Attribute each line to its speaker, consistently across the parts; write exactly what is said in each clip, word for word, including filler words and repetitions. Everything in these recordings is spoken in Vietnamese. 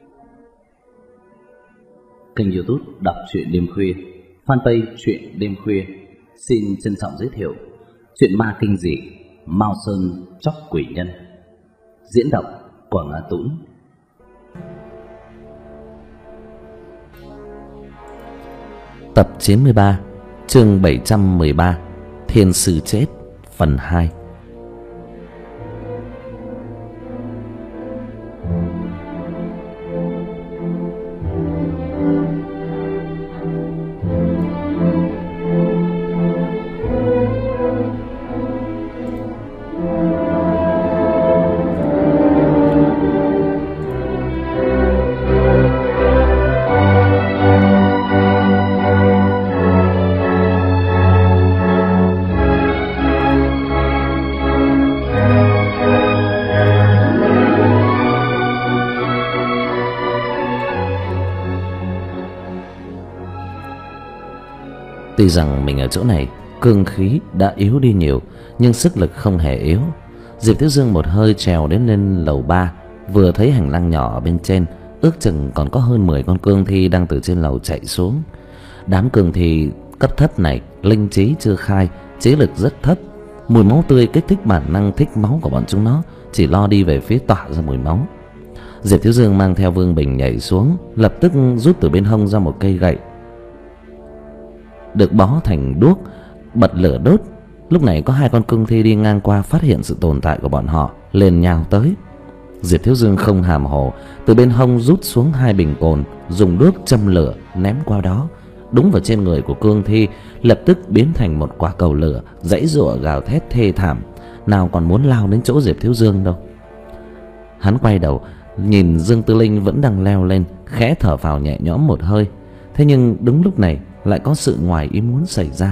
Speaker 1: Kênh YouTube Đọc truyện đêm khuya, fanpage truyện đêm khuya xin trân trọng giới thiệu truyện ma kinh dị Mao Sơn Chóc Quỷ Nhân, diễn đọc của Ngã Tũng. Tập chín mươi ba, chương bảy trăm mười ba, Thiên Sư Chết, phần hai. Tuy rằng mình ở chỗ này cương khí đã yếu đi nhiều, nhưng sức lực không hề yếu. Diệp Thiếu Dương một hơi trèo đến lên lầu ba, vừa thấy hành lang nhỏ ở bên trên, ước chừng còn có hơn mười con cương thi đang từ trên lầu chạy xuống. Đám cương thi cấp thấp này linh trí chưa khai, trí lực rất thấp. Mùi máu tươi kích thích bản năng thích máu của bọn chúng nó, chỉ lo đi về phía tỏa ra mùi máu. Diệp Thiếu Dương mang theo Vương Bình nhảy xuống, lập tức rút từ bên hông ra một cây gậy được bó thành đuốc, bật lửa đốt. Lúc này có hai con cương thi đi ngang qua, phát hiện sự tồn tại của bọn họ, liền nhào tới. Diệp Thiếu Dương không hàm hồ, từ bên hông rút xuống hai bình cồn, dùng đuốc châm lửa ném qua đó, đúng vào trên người của cương thi, lập tức biến thành một quả cầu lửa, giãy giụa gào thét thê thảm, nào còn muốn lao đến chỗ Diệp Thiếu Dương đâu. Hắn quay đầu nhìn Dương Tư Linh vẫn đang leo lên, khẽ thở phào nhẹ nhõm một hơi. Thế nhưng đúng lúc này lại có sự ngoài ý muốn xảy ra.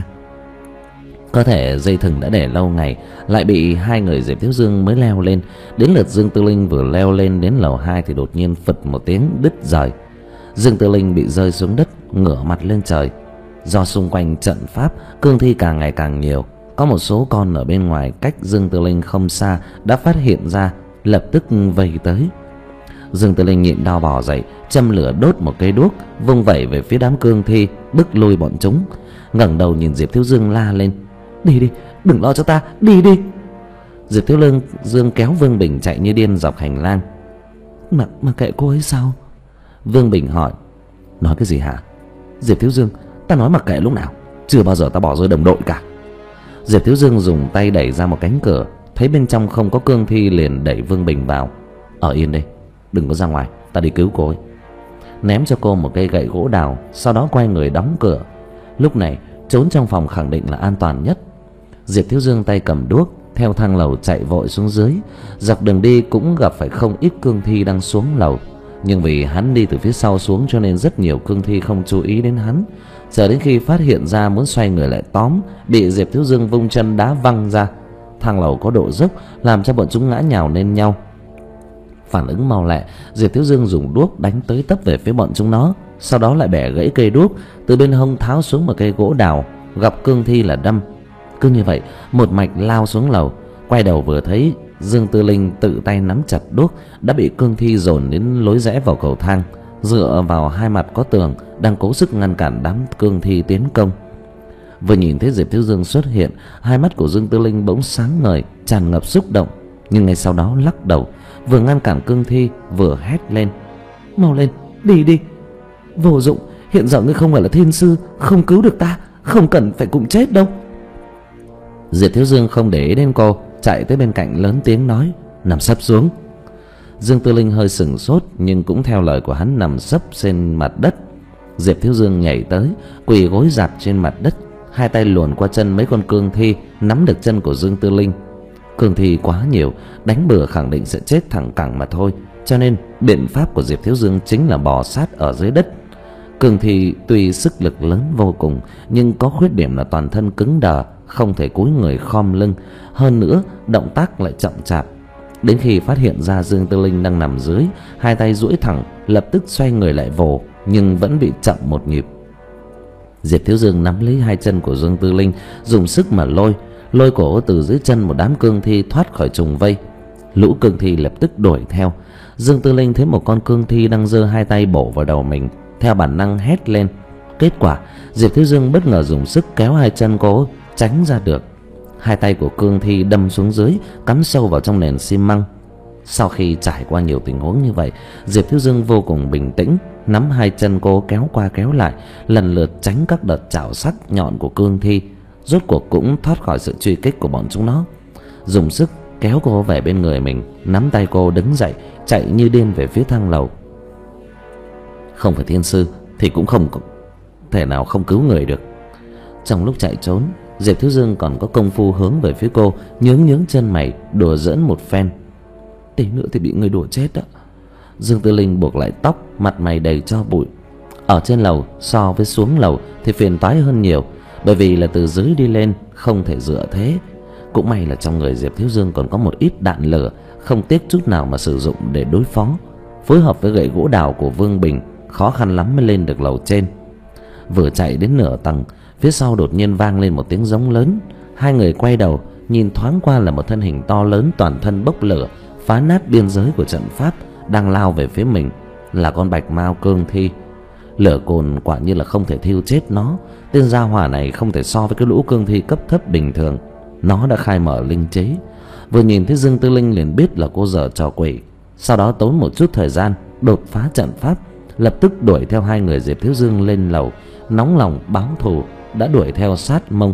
Speaker 1: Có thể dây thừng đã để lâu ngày, lại bị hai người Diệp Thiếu Dương mới leo lên. Đến lượt Dương Tư Linh vừa leo lên đến lầu hai thì đột nhiên phật một tiếng đứt rời. Dương Tư Linh bị rơi xuống đất, ngửa mặt lên trời. Do xung quanh trận pháp cương thi càng ngày càng nhiều, có một số con ở bên ngoài cách Dương Tư Linh không xa đã phát hiện ra, lập tức vây tới. Dương Tư Linh nhịn đau bò dậy, châm lửa đốt một cây đuốc, vung vẩy về phía đám cương thi, bức lui bọn chúng. Ngẩng đầu nhìn Diệp Thiếu Dương la lên: "Đi đi, đừng lo cho ta, đi đi." Diệp Thiếu Lương Dương kéo Vương Bình chạy như điên dọc hành lang. Mà mà kệ cô ấy sao?" Vương Bình hỏi. "Nói cái gì hả?" "Diệp Thiếu Dương, ta nói mặc kệ lúc nào, chưa bao giờ ta bỏ rơi đồng đội cả." Diệp Thiếu Dương dùng tay đẩy ra một cánh cửa, thấy bên trong không có cương thi liền đẩy Vương Bình vào. "Ở yên đây, đừng có ra ngoài, ta đi cứu cô ấy." Ném cho cô một cây gậy gỗ đào, sau đó quay người đóng cửa. Lúc này trốn trong phòng khẳng định là an toàn nhất. Diệp Thiếu Dương tay cầm đuốc theo thang lầu chạy vội xuống dưới. Dọc đường đi cũng gặp phải không ít cương thi đang xuống lầu, nhưng vì hắn đi từ phía sau xuống cho nên rất nhiều cương thi không chú ý đến hắn. Chờ đến khi phát hiện ra muốn xoay người lại tóm, bị Diệp Thiếu Dương vung chân đá văng ra. Thang lầu có độ dốc làm cho bọn chúng ngã nhào lên nhau. Phản ứng mau lẹ, Diệp Thiếu Dương dùng đuốc đánh tới tấp về phía bọn chúng nó, sau đó lại bẻ gãy cây đuốc, từ bên hông tháo xuống một cây gỗ đào, gặp cương thi là đâm. Cứ như vậy một mạch lao xuống lầu. Quay đầu vừa thấy Dương Tư Linh tự tay nắm chặt đuốc, đã bị cương thi dồn đến lối rẽ vào cầu thang, dựa vào hai mặt có tường, đang cố sức ngăn cản đám cương thi tiến công. Vừa nhìn thấy Diệp Thiếu Dương xuất hiện, hai mắt của Dương Tư Linh bỗng sáng ngời, tràn ngập xúc động, nhưng ngay sau đó lắc đầu, vừa ngăn cản cương thi vừa hét lên: "Mau lên, đi đi. Vô dụng, hiện giờ ngươi không phải là thiên sư, không cứu được ta, không cần phải cùng chết đâu." Diệp Thiếu Dương không để ý đến cô, chạy tới bên cạnh lớn tiếng nói: "Nằm sấp xuống." Dương Tư Linh hơi sừng sốt, nhưng cũng theo lời của hắn nằm sấp trên mặt đất. Diệp Thiếu Dương nhảy tới, quỳ gối rạp trên mặt đất, hai tay luồn qua chân mấy con cương thi, nắm được chân của Dương Tư Linh. Cương thi quá nhiều, đánh bừa khẳng định sẽ chết thẳng cẳng mà thôi, cho nên biện pháp của Diệp Thiếu Dương chính là bò sát ở dưới đất. Cương thi tuy sức lực lớn vô cùng, nhưng có khuyết điểm là toàn thân cứng đờ, không thể cúi người khom lưng, hơn nữa động tác lại chậm chạp. Đến khi phát hiện ra Dương Tư Linh đang nằm dưới, hai tay duỗi thẳng, lập tức xoay người lại vồ, nhưng vẫn bị chậm một nhịp. Diệp Thiếu Dương nắm lấy hai chân của Dương Tư Linh, dùng sức mà lôi, lôi cổ từ dưới chân một đám cương thi thoát khỏi trùng vây. Lũ cương thi lập tức đuổi theo. Dương Tư Linh thấy một con cương thi đang giơ hai tay bổ vào đầu mình, theo bản năng hét lên. Kết quả Diệp Thiếu Dương bất ngờ dùng sức kéo hai chân cô tránh ra được. Hai tay của cương thi đâm xuống dưới, cắm sâu vào trong nền xi măng. Sau khi trải qua nhiều tình huống như vậy, Diệp Thiếu Dương vô cùng bình tĩnh, nắm hai chân cô kéo qua kéo lại, lần lượt tránh các đợt chảo sắc nhọn của cương thi. Rốt cuộc cũng thoát khỏi sự truy kích của bọn chúng nó. Dùng sức kéo cô về bên người mình, nắm tay cô đứng dậy, chạy như điên về phía thang lầu. Không phải thiên sư thì cũng không thể nào không cứu người được. Trong lúc chạy trốn, Diệp Thiếu Dương còn có công phu hướng về phía cô, nhướng nhướng chân mày, đùa giỡn một phen. Tí nữa thì bị người đùa chết đó. Dương Tư Linh buộc lại tóc, mặt mày đầy tro bụi. Ở trên lầu so với xuống lầu thì phiền toái hơn nhiều, bởi vì là từ dưới đi lên không thể dựa thế. Cũng may là trong người Diệp Thiếu Dương còn có một ít đạn lửa, không tiếc chút nào mà sử dụng để đối phó. Phối hợp với gậy gỗ đào của Vương Bình, khó khăn lắm mới lên được lầu trên. Vừa chạy đến nửa tầng, phía sau đột nhiên vang lên một tiếng giống lớn. Hai người quay đầu, nhìn thoáng qua là một thân hình to lớn toàn thân bốc lửa, phá nát biên giới của trận pháp, đang lao về phía mình. Là con bạch mao cương thi. Lửa cồn quả như là không thể thiêu chết nó. Tên gia hỏa này không thể so với cái lũ cương thi cấp thấp bình thường. Nó đã khai mở linh trí. Vừa nhìn thấy Dương Tư Linh liền biết là cô giở trò quỷ. Sau đó tốn một chút thời gian đột phá trận pháp, lập tức đuổi theo hai người Diệp Thiếu Dương lên lầu, nóng lòng báo thù, đã đuổi theo sát mông.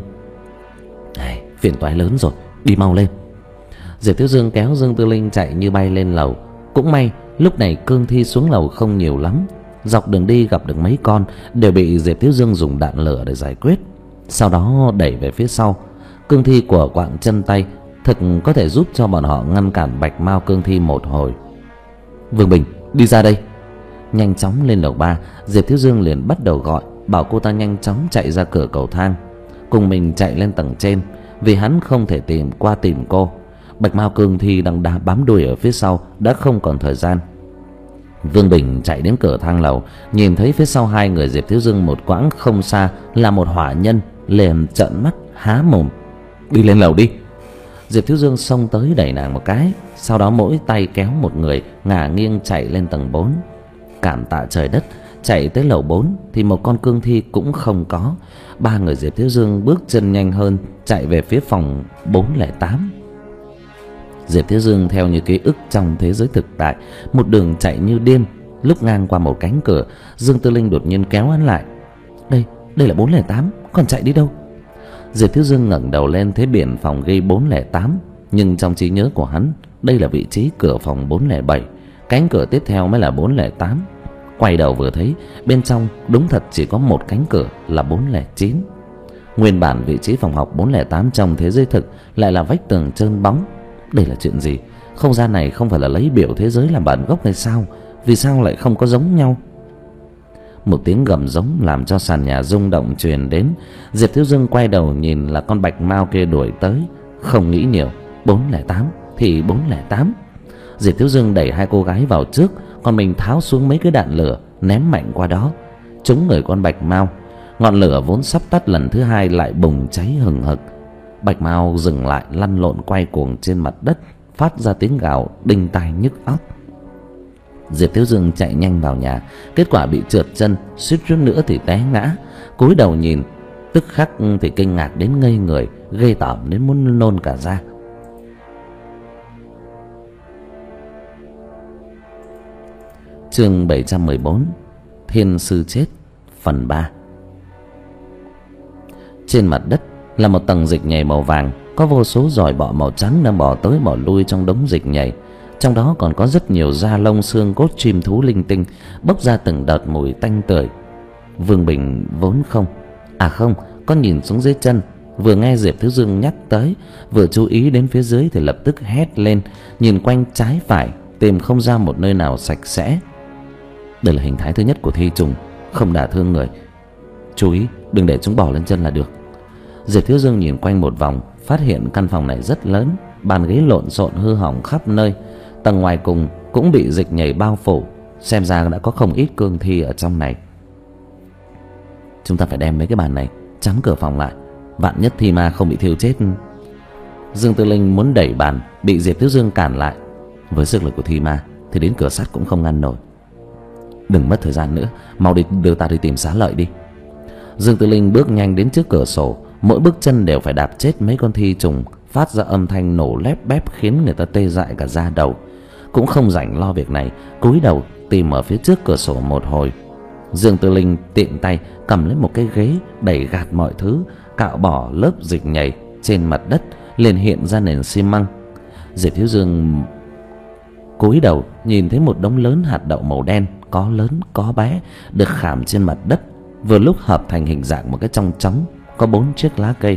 Speaker 1: Này, phiền toái lớn rồi, đi mau lên. Diệp Thiếu Dương kéo Dương Tư Linh chạy như bay lên lầu. Cũng may lúc này cương thi xuống lầu không nhiều lắm. Dọc đường đi gặp được mấy con, đều bị Diệp Thiếu Dương dùng đạn lửa để giải quyết, sau đó đẩy về phía sau. Cương thi của quạng chân tay thực có thể giúp cho bọn họ ngăn cản bạch mao cương thi một hồi. Vương Bình, đi ra đây. Nhanh chóng lên lầu ba, Diệp Thiếu Dương liền bắt đầu gọi, bảo cô ta nhanh chóng chạy ra cửa cầu thang, cùng mình chạy lên tầng trên, vì hắn không thể tìm qua tìm cô. Bạch mao cương thi đang đá bám đuôi ở phía sau, đã không còn thời gian. Vương Bình chạy đến cửa thang lầu, nhìn thấy phía sau hai người Diệp Thiếu Dương một quãng không xa là một hỏa nhân, liền trợn mắt há mồm. Đi lên lầu đi. Diệp Thiếu Dương xông tới đẩy nàng một cái, sau đó mỗi tay kéo một người ngả nghiêng chạy lên tầng bốn. Cảm tạ trời đất, chạy tới lầu bốn thì một con cương thi cũng không có. Ba người Diệp Thiếu Dương bước chân nhanh hơn, chạy về phía phòng bốn không tám. Diệp Thiếu Dương theo như ký ức trong thế giới thực tại, một đường chạy như điên. Lúc ngang qua một cánh cửa, Dương Tư Linh đột nhiên kéo hắn lại. Đây, đây là bốn không tám, còn chạy đi đâu? Diệp Thiếu Dương ngẩng đầu lên thấy biển phòng ghi bốn không tám, nhưng trong trí nhớ của hắn, đây là vị trí cửa phòng bốn không bảy, cánh cửa tiếp theo mới là bốn không tám. Quay đầu vừa thấy, bên trong đúng thật chỉ có một cánh cửa là bốn không chín. Nguyên bản vị trí phòng học bốn không tám trong thế giới thực lại là vách tường trơn bóng. Đây là chuyện gì? Không gian này không phải là lấy biểu thế giới làm bản gốc hay sao? Vì sao lại không có giống nhau? Một tiếng gầm giống làm cho sàn nhà rung động truyền đến. Diệp Thiếu Dương quay đầu nhìn là con bạch mao kia đuổi tới. Không nghĩ nhiều, bốn không tám thì bốn không tám. Diệp Thiếu Dương đẩy hai cô gái vào trước, còn mình tháo xuống mấy cái đạn lửa ném mạnh qua đó, trúng người con bạch mao. Ngọn lửa vốn sắp tắt lần thứ hai lại bùng cháy hừng hực. Bạch mao dừng lại, lăn lộn quay cuồng trên mặt đất, phát ra tiếng gào đinh tai nhức óc. Diệp Thiếu Dương chạy nhanh vào nhà, kết quả bị trượt chân, suýt chút nữa thì té ngã. Cúi đầu nhìn, tức khắc thì kinh ngạc đến ngây người, ghê tởm đến muốn nôn cả ra. Chương bảy trăm mười bốn, Thiên sư chết, phần ba. Trên mặt đất là một tầng dịch nhầy màu vàng, có vô số giòi bọ màu trắng đang bò tới bò lui trong đống dịch nhầy. Trong đó còn có rất nhiều da lông xương cốt chim thú linh tinh, bốc ra từng đợt mùi tanh tưởi. Vương Bình vốn không, à không, có nhìn xuống dưới chân, vừa nghe Diệp Thiếu Dương nhắc tới, vừa chú ý đến phía dưới thì lập tức hét lên, nhìn quanh trái phải tìm không ra một nơi nào sạch sẽ. Đây là hình thái thứ nhất của thi trùng, không đả thương người. Chú ý đừng để chúng bò lên chân là được. Diệp Thiếu Dương nhìn quanh một vòng, phát hiện căn phòng này rất lớn, bàn ghế lộn xộn hư hỏng khắp nơi. Tầng ngoài cùng cũng bị dịch nhầy bao phủ, xem ra đã có không ít cương thi ở trong này. Chúng ta phải đem mấy cái bàn này chắn cửa phòng lại, vạn nhất thi ma không bị thiêu chết. Dương Tư Linh muốn đẩy bàn, bị Diệp Thiếu Dương cản lại. Với sức lực của thi ma thì đến cửa sắt cũng không ngăn nổi. Đừng mất thời gian nữa, mau đi, đưa ta đi tìm Xá Lợi đi. Dương Tư Linh bước nhanh đến trước cửa sổ, mỗi bước chân đều phải đạp chết mấy con thi trùng, phát ra âm thanh nổ lép bép khiến người ta tê dại cả da đầu. Cũng không rảnh lo việc này, cúi đầu tìm ở phía trước cửa sổ một hồi. Dương Tư Linh tiện tay cầm lấy một cái ghế, đẩy gạt mọi thứ, cạo bỏ lớp dịch nhầy trên mặt đất, liền hiện ra nền xi măng. Diệp Thiếu Dương cúi đầu nhìn thấy một đống lớn hạt đậu màu đen, có lớn có bé, được khảm trên mặt đất, vừa lúc hợp thành hình dạng một cái chong chóng, có bốn chiếc lá cây.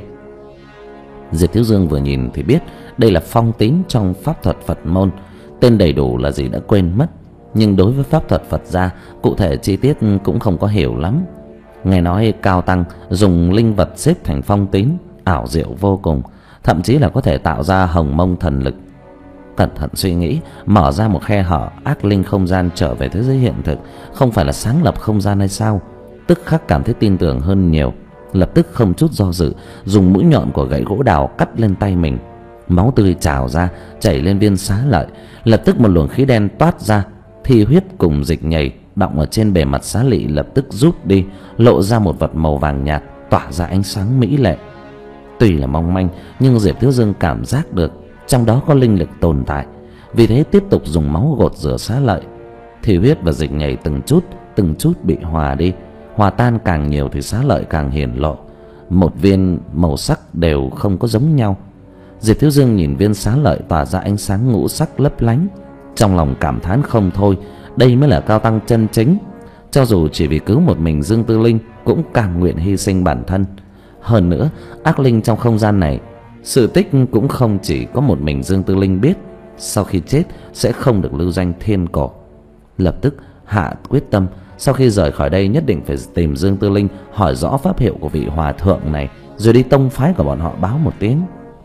Speaker 1: Diệp Thiếu Dương vừa nhìn thì biết đây là phong tín trong pháp thuật Phật môn. Tên đầy đủ là gì đã quên mất, nhưng đối với pháp thuật Phật gia, cụ thể chi tiết cũng không có hiểu lắm. Nghe nói cao tăng dùng linh vật xếp thành phong tín, ảo diệu vô cùng, thậm chí là có thể tạo ra hồng mông thần lực. Cẩn thận suy nghĩ, mở ra một khe hở, ác linh không gian trở về thế giới hiện thực, không phải là sáng lập không gian hay sao? Tức khắc cảm thấy tin tưởng hơn nhiều, lập tức không chút do dự dùng mũi nhọn của gậy gỗ đào cắt lên tay mình. Máu tươi trào ra, chảy lên viên Xá Lợi. Lập tức một luồng khí đen toát ra, thi huyết cùng dịch nhầy đọng ở trên bề mặt xá lị lập tức rút đi, lộ ra một vật màu vàng nhạt tỏa ra ánh sáng mỹ lệ. Tuy là mong manh, nhưng Diệp Thiếu Dương cảm giác được trong đó có linh lực tồn tại, vì thế tiếp tục dùng máu gột rửa Xá Lợi. Thi huyết và dịch nhầy từng chút từng chút bị hòa đi, hòa tan càng nhiều thì Xá Lợi càng hiển lộ. Một viên màu sắc đều không có giống nhau. Diệp Thiếu Dương nhìn viên Xá Lợi tỏa ra ánh sáng ngũ sắc lấp lánh, trong lòng cảm thán không thôi. Đây mới là cao tăng chân chính. Cho dù chỉ vì cứu một mình Dương Tư Linh, cũng cam nguyện hy sinh bản thân. Hơn nữa, ác linh trong không gian này, sự tích cũng không chỉ có một mình Dương Tư Linh biết. Sau khi chết sẽ không được lưu danh thiên cổ. Lập tức hạ quyết tâm, sau khi rời khỏi đây nhất định phải tìm Dương Tư Linh, hỏi rõ pháp hiệu của vị hòa thượng này, rồi đi tông phái của bọn họ báo một tiếng.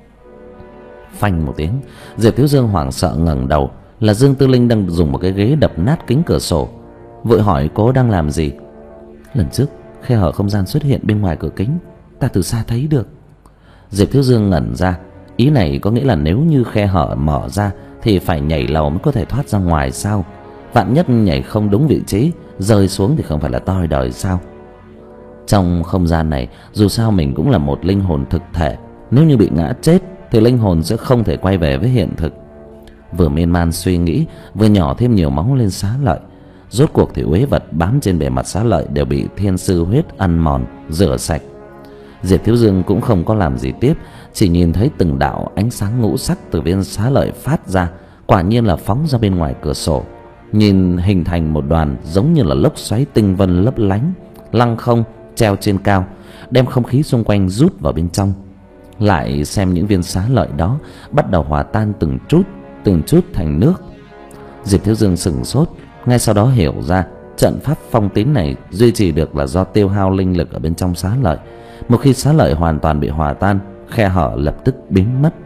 Speaker 1: Phanh một tiếng, Diệp Thiếu Dương hoảng sợ ngẩng đầu, là Dương Tư Linh đang dùng một cái ghế đập nát kính cửa sổ. Vội hỏi cô đang làm gì. Lần trước khe hở không gian xuất hiện bên ngoài cửa kính, ta từ xa thấy được. Diệp Thiếu Dương ngẩn ra, ý này có nghĩa là nếu như khe hở mở ra thì phải nhảy lầu mới có thể thoát ra ngoài sao? Vạn nhất nhảy không đúng vị trí, rơi xuống thì không phải là toi đời sao? Trong không gian này, dù sao mình cũng là một linh hồn thực thể, nếu như bị ngã chết thì linh hồn sẽ không thể quay về với hiện thực. Vừa miên man suy nghĩ, vừa nhỏ thêm nhiều máu lên Xá Lợi. Rốt cuộc thì uế vật bám trên bề mặt Xá Lợi đều bị thiên sư huyết ăn mòn, rửa sạch. Diệp Thiếu Dương cũng không có làm gì tiếp, chỉ nhìn thấy từng đạo ánh sáng ngũ sắc từ viên Xá Lợi phát ra, quả nhiên là phóng ra bên ngoài cửa sổ, nhìn hình thành một đoàn giống như là lốc xoáy tinh vân lấp lánh, lăng không treo trên cao, đem không khí xung quanh rút vào bên trong. Lại xem những viên Xá Lợi đó bắt đầu hòa tan từng chút từng chút thành nước. Diệp Thiếu Dương sửng sốt, ngay sau đó hiểu ra trận pháp phong tín này duy trì được là do tiêu hao linh lực ở bên trong Xá Lợi. Một khi Xá Lợi hoàn toàn bị hòa tan, khe hở lập tức biến mất.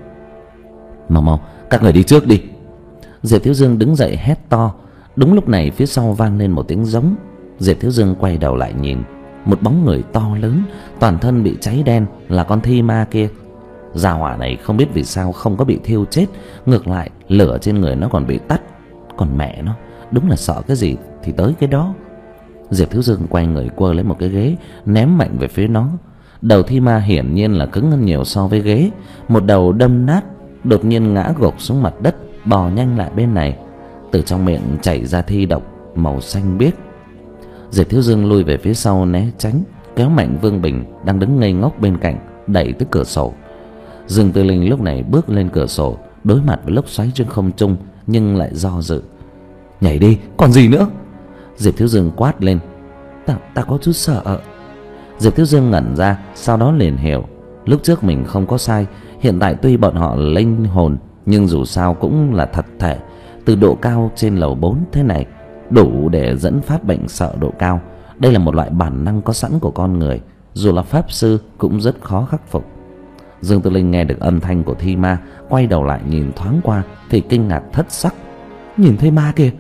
Speaker 1: Mau mau, các người đi trước đi. Diệp Thiếu Dương đứng dậy hét to. Đúng lúc này phía sau vang lên một tiếng giống. Diệp Thiếu Dương quay đầu lại nhìn, một bóng người to lớn, toàn thân bị cháy đen, là con thi ma kia. Gia hỏa này không biết vì sao không có bị thiêu chết, ngược lại lửa trên người nó còn bị tắt. Còn mẹ nó, đúng là sợ cái gì thì tới cái đó. Diệp Thiếu Dương quay người quơ lấy một cái ghế, ném mạnh về phía nó. Đầu thi ma hiển nhiên là cứng hơn nhiều so với ghế, một đầu đâm nát, đột nhiên ngã gục xuống mặt đất, bò nhanh lại bên này. Từ trong miệng chảy ra thi độc màu xanh biếc. Diệp Thiếu Dương lui về phía sau né tránh, kéo mạnh Vương Bình đang đứng ngây ngốc bên cạnh, đẩy tới cửa sổ. Dương Tư Linh lúc này bước lên cửa sổ, đối mặt với lốc xoáy trên không trung, nhưng lại do dự. Nhảy đi, còn gì nữa? Diệp Thiếu Dương quát lên. Ta, ta có chút sợ. Diệp Thiếu Dương ngẩn ra, sau đó liền hiểu, lúc trước mình không có sai. Hiện tại tuy bọn họ là linh hồn, nhưng dù sao cũng là thật thể. Từ độ cao trên lầu bốn thế này, đủ để dẫn phát bệnh sợ độ cao. Đây là một loại bản năng có sẵn của con người, dù là pháp sư cũng rất khó khắc phục. Dương Tư Linh nghe được âm thanh của thi ma, quay đầu lại nhìn thoáng qua thì kinh ngạc thất sắc. Nhìn thấy ma kìa.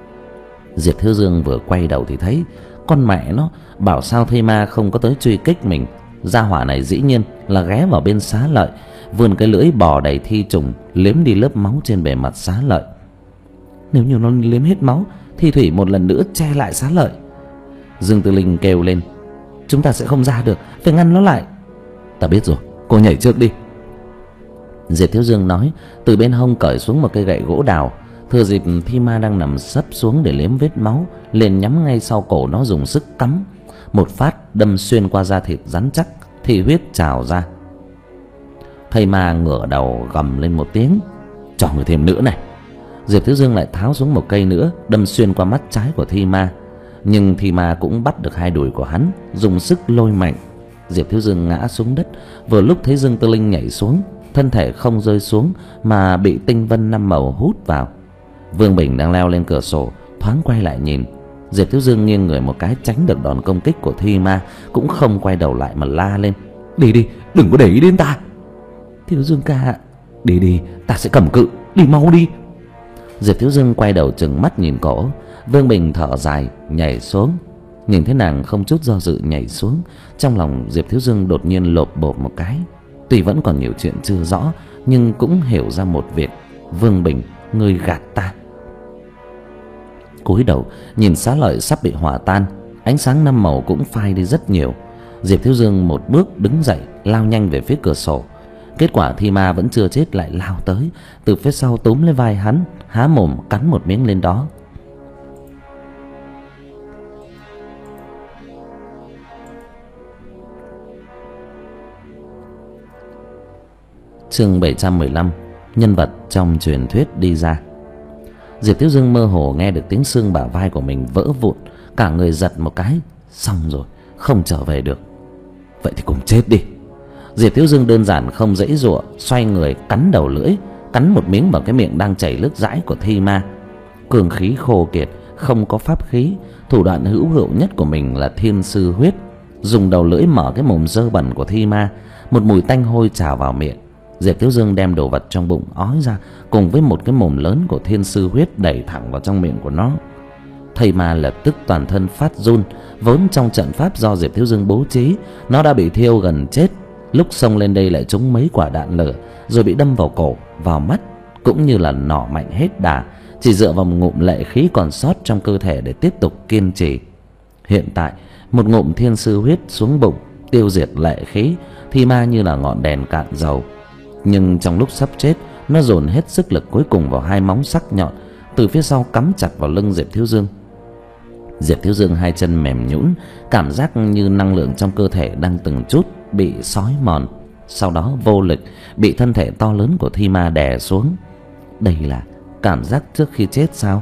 Speaker 1: Diệp Thiếu Dương vừa quay đầu thì thấy, con mẹ nó, bảo sao thi ma không có tới truy kích mình. Gia hỏa này dĩ nhiên là ghé vào bên Xá Lợi, vươn cái lưỡi bò đầy thi trùng liếm đi lớp máu trên bề mặt xá lợi. Nếu như nó liếm hết máu thì Thủy một lần nữa che lại xá lợi. Dương Tư Linh kêu lên, chúng ta sẽ không ra được, phải ngăn nó lại. Ta biết rồi, cô nhảy trước đi. Diệp Thiếu Dương nói, từ bên hông cởi xuống một cây gậy gỗ đào. Thừa dịp Thi Ma đang nằm sấp xuống để liếm vết máu, liền nhắm ngay sau cổ nó dùng sức cắm. Một phát đâm xuyên qua da thịt rắn chắc, thì huyết trào ra. Thầy Ma ngửa đầu gầm lên một tiếng, cho người thêm nữa này. Diệp Thiếu Dương lại tháo xuống một cây nữa, đâm xuyên qua mắt trái của Thi Ma. Nhưng Thi Ma cũng bắt được hai đùi của hắn, dùng sức lôi mạnh. Diệp Thiếu Dương ngã xuống đất. Vừa lúc thấy Dương Tư Linh nhảy xuống, thân thể không rơi xuống mà bị tinh vân năm màu hút vào. Vương Bình đang leo lên cửa sổ, thoáng quay lại nhìn. Diệp Thiếu Dương nghiêng người một cái tránh được đòn công kích của Thi Ma, cũng không quay đầu lại mà la lên, đi đi, đừng có để ý đến ta. Thiếu Dương ca, đi đi, ta sẽ cầm cự, đi mau đi. Diệp Thiếu Dương quay đầu trừng mắt nhìn cổ. Vương Bình thở dài nhảy xuống. Nhìn thấy nàng không chút do dự nhảy xuống, trong lòng Diệp Thiếu Dương đột nhiên lộp bộp một cái. Tuy vẫn còn nhiều chuyện chưa rõ, nhưng cũng hiểu ra một việc. Vương Bình, ngươi gạt ta. Cúi đầu nhìn xá lợi sắp bị hòa tan, ánh sáng năm màu cũng phai đi rất nhiều. Diệp Thiếu Dương một bước đứng dậy, lao nhanh về phía cửa sổ. Kết quả Thi Ma vẫn chưa chết lại lao tới, từ phía sau túm lấy vai hắn, há mồm cắn một miếng lên đó. Chương bảy trăm mười lăm. Nhân vật trong truyền thuyết đi ra. Diệp Thiếu Dương mơ hồ nghe được tiếng xương bả vai của mình vỡ vụn, cả người giật một cái, xong rồi, không trở về được. Vậy thì cùng chết đi. Diệp Thiếu Dương đơn giản không giãy giụa, xoay người cắn đầu lưỡi, cắn một miếng vào cái miệng đang chảy nước dãi của Thi Ma. Cường khí khô kiệt, không có pháp khí, thủ đoạn hữu hiệu nhất của mình là thiên sư huyết. Dùng đầu lưỡi mở cái mồm dơ bẩn của Thi Ma, một mùi tanh hôi trào vào miệng. Diệp Thiếu Dương đem đồ vật trong bụng ói ra, cùng với một cái mồm lớn của thiên sư huyết đẩy thẳng vào trong miệng của nó. Thầy Ma lập tức toàn thân phát run. Vốn trong trận pháp do Diệp Thiếu Dương bố trí, nó đã bị thiêu gần chết. Lúc xông lên đây lại trúng mấy quả đạn lửa, rồi bị đâm vào cổ, vào mắt, cũng như là nỏ mạnh hết đà, chỉ dựa vào một ngụm lệ khí còn sót trong cơ thể để tiếp tục kiên trì. Hiện tại một ngụm thiên sư huyết xuống bụng, tiêu diệt lệ khí, Thi Ma như là ngọn đèn cạn dầu. Nhưng trong lúc sắp chết, nó dồn hết sức lực cuối cùng vào hai móng sắc nhọn từ phía sau cắm chặt vào lưng Diệp Thiếu Dương. Diệp Thiếu Dương hai chân mềm nhũn, cảm giác như năng lượng trong cơ thể đang từng chút bị xói mòn, sau đó vô lực bị thân thể to lớn của Thi Ma đè xuống. Đây là cảm giác trước khi chết sao?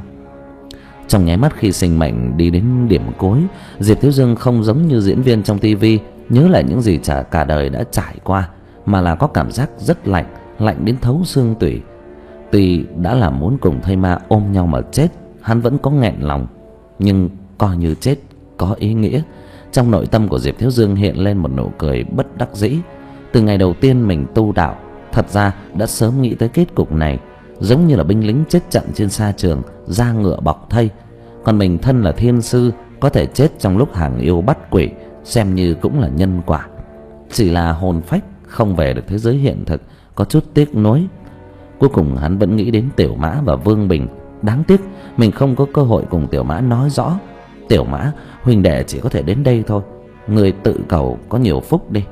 Speaker 1: Trong nháy mắt khi sinh mệnh đi đến điểm cuối, Diệp Thiếu Dương không giống như diễn viên trong tivi nhớ lại những gì cả cả đời đã trải qua, mà là có cảm giác rất lạnh, lạnh đến thấu xương tủy. Tuy đã là muốn cùng Thây Ma ôm nhau mà chết, hắn vẫn có nghẹn lòng, nhưng coi như chết có ý nghĩa. Trong nội tâm của Diệp Thiếu Dương hiện lên một nụ cười bất đắc dĩ. Từ ngày đầu tiên mình tu đạo, thật ra đã sớm nghĩ tới kết cục này, giống như là binh lính chết trận trên sa trường, da ngựa bọc thây. Còn mình thân là thiên sư, có thể chết trong lúc hàng yêu bắt quỷ, xem như cũng là nhân quả. Chỉ là hồn phách không về được thế giới hiện thực, có chút tiếc nuối. Cuối cùng hắn vẫn nghĩ đến Tiểu Mã và Vương Bình. Đáng tiếc mình không có cơ hội cùng Tiểu Mã nói rõ. Tiểu Mã, huynh đệ chỉ có thể đến đây thôi, người tự cầu có nhiều phúc đi.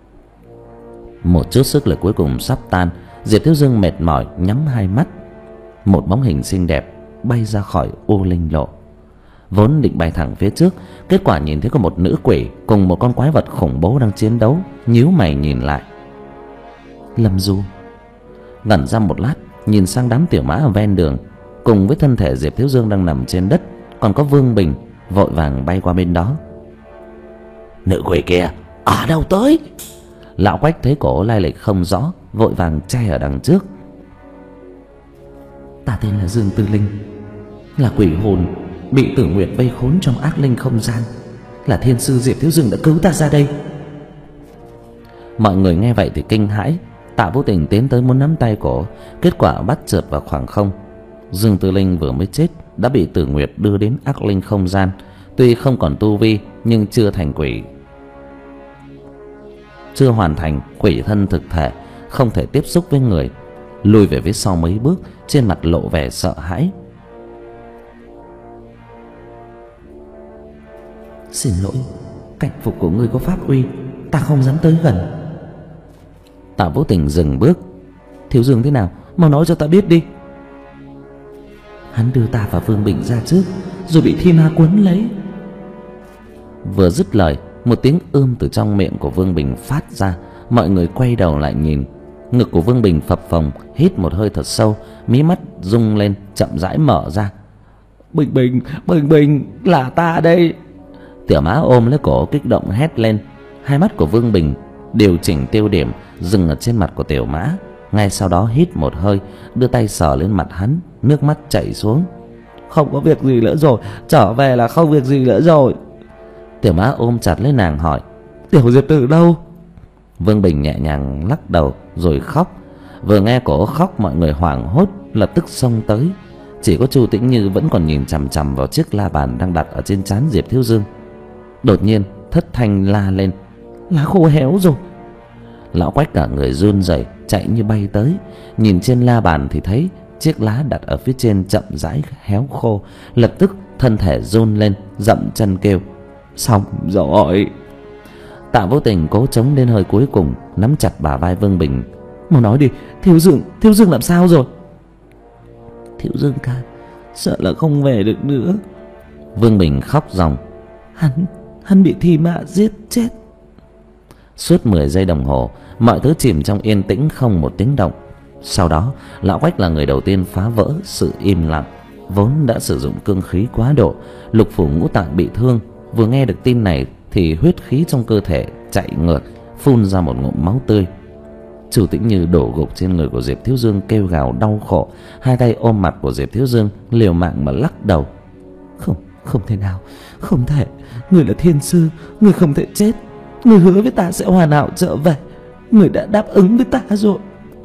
Speaker 1: Một chút sức lực cuối cùng sắp tan, Diệp Thiếu Dương mệt mỏi nhắm hai mắt. Một bóng hình xinh đẹp bay ra khỏi U Linh Lộ. Vốn định bay thẳng phía trước, kết quả nhìn thấy có một nữ quỷ cùng một con quái vật khủng bố đang chiến đấu, nhíu mày nhìn lại. Lâm Du. Ngẩn ra một lát, nhìn sang đám Tiểu Mã ở ven đường, cùng với thân thể Diệp Thiếu Dương đang nằm trên đất, còn có Vương Bình, vội vàng bay qua bên đó. Nữ quỷ kia ở đâu tới? Lão Quách thấy cổ lai lịch không rõ, vội vàng che ở đằng trước. Ta tên là Dương Tư Linh, là quỷ hồn bị Tử Nguyệt vây khốn trong ác linh không gian, là thiên sư Diệp Thiếu Dương đã cứu ta ra đây. Mọi người nghe vậy thì kinh hãi. Tạ Vô Tình tiến tới muốn nắm tay cổ, kết quả bắt trượt vào khoảng không. Dương Tư Linh vừa mới chết đã bị Tử Nguyệt đưa đến ác linh không gian. Tuy không còn tu vi, nhưng chưa thành quỷ, chưa hoàn thành quỷ thân thực thể. không thể tiếp xúc với người, lùi về phía sau mấy bước, trên mặt lộ vẻ sợ hãi.
Speaker 2: Xin lỗi, cảnh phục của ngươi có pháp uy, ta không dám tới gần.
Speaker 1: Tạ Vô Tình dừng bước. Thiếu Dương thế nào, mau nói cho ta biết đi.
Speaker 2: Hắn đưa ta và Vương Bình ra trước, rồi bị thi ma cuốn lấy.
Speaker 1: Vừa dứt lời, một tiếng ưm từ trong miệng của Vương Bình phát ra. Mọi người quay đầu lại nhìn. Ngực của Vương Bình phập phồng, hít một hơi thật sâu, mí mắt rung lên, chậm rãi mở ra.
Speaker 2: Bình Bình, Bình Bình, là ta đây.
Speaker 1: Tiểu Mã ôm lấy cổ kích động hét lên. Hai mắt của Vương Bình điều chỉnh tiêu điểm, dừng ở trên mặt của Tiểu Mã. Ngay sau đó hít một hơi, đưa tay sờ lên mặt hắn, nước mắt chảy xuống.
Speaker 2: Không có việc gì nữa rồi, trở về là không việc gì nữa rồi.
Speaker 1: Tiểu Mã ôm chặt lấy nàng hỏi,
Speaker 2: Tiểu Diệp Tử đâu?
Speaker 1: Vương Bình nhẹ nhàng lắc đầu rồi khóc. Vừa nghe cổ khóc, mọi người hoảng hốt lập tức xông tới. Chỉ có Chu Tĩnh Như vẫn còn nhìn chằm chằm vào chiếc la bàn đang đặt ở trên trán Diệp Thiếu Dương. Đột nhiên thất thanh la lên,
Speaker 2: lá khô héo rồi.
Speaker 1: Lão Quách cả người run rẩy chạy như bay tới, nhìn trên la bàn thì thấy chiếc lá đặt ở phía trên chậm rãi héo khô. Lập tức thân thể run lên, dậm chân kêu, xong rồi. Tạ Vô Tình cố chống đến hơi cuối cùng, nắm chặt bả vai Vương Bình.
Speaker 2: Mau nói đi, Thiếu Dương, Thiếu Dương làm sao rồi?
Speaker 1: Thiếu Dương ca
Speaker 2: sợ là không về được nữa.
Speaker 1: Vương Bình khóc ròng.
Speaker 2: Hắn, hắn bị thi ma giết chết.
Speaker 1: Suốt mười giây đồng hồ, mọi thứ chìm trong yên tĩnh không một tiếng động. Sau đó, Lão Quách là người đầu tiên phá vỡ sự im lặng. Vốn đã sử dụng cương khí quá độ, lục phủ ngũ tạng bị thương. Vừa nghe được tin này thì huyết khí trong cơ thể chạy ngược, phun ra một ngụm máu tươi. Chu Tĩnh Như đổ gục trên người của Diệp Thiếu Dương kêu gào đau khổ, hai tay ôm mặt của Diệp Thiếu Dương liều mạng mà lắc đầu.
Speaker 2: Không, không thể nào, không thể. Người là thiên sư, người không thể chết. Người hứa với ta sẽ hoàn hảo trở về. Người đã đáp ứng với ta rồi.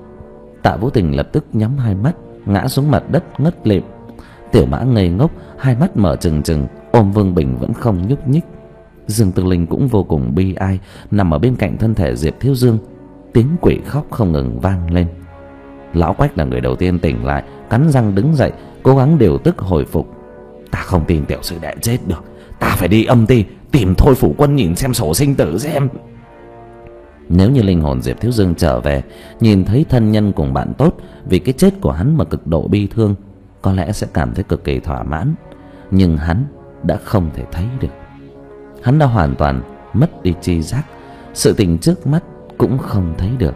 Speaker 1: Tạ Vô Tình lập tức nhắm hai mắt, ngã xuống mặt đất ngất lịm. Tiểu Mã ngây ngốc, hai mắt mở trừng trừng, ôm Vương Bình vẫn không nhúc nhích. Dương Tư Linh cũng vô cùng bi ai, nằm ở bên cạnh thân thể Diệp Thiếu Dương. Tiếng quỷ khóc không ngừng vang lên. Lão Quách là người đầu tiên tỉnh lại, cắn răng đứng dậy, cố gắng điều tức hồi phục.
Speaker 2: Ta không tin tiểu sư đệ chết được, ta phải đi âm ty tìm Thôi Phủ Quân nhìn xem sổ sinh tử xem.
Speaker 1: Nếu như linh hồn Diệp Thiếu Dương trở về, nhìn thấy thân nhân cùng bạn tốt vì cái chết của hắn mà cực độ bi thương, có lẽ sẽ cảm thấy cực kỳ thỏa mãn. Nhưng hắn đã không thể thấy được. Hắn đã hoàn toàn mất đi tri giác, sự tình trước mắt cũng không thấy được.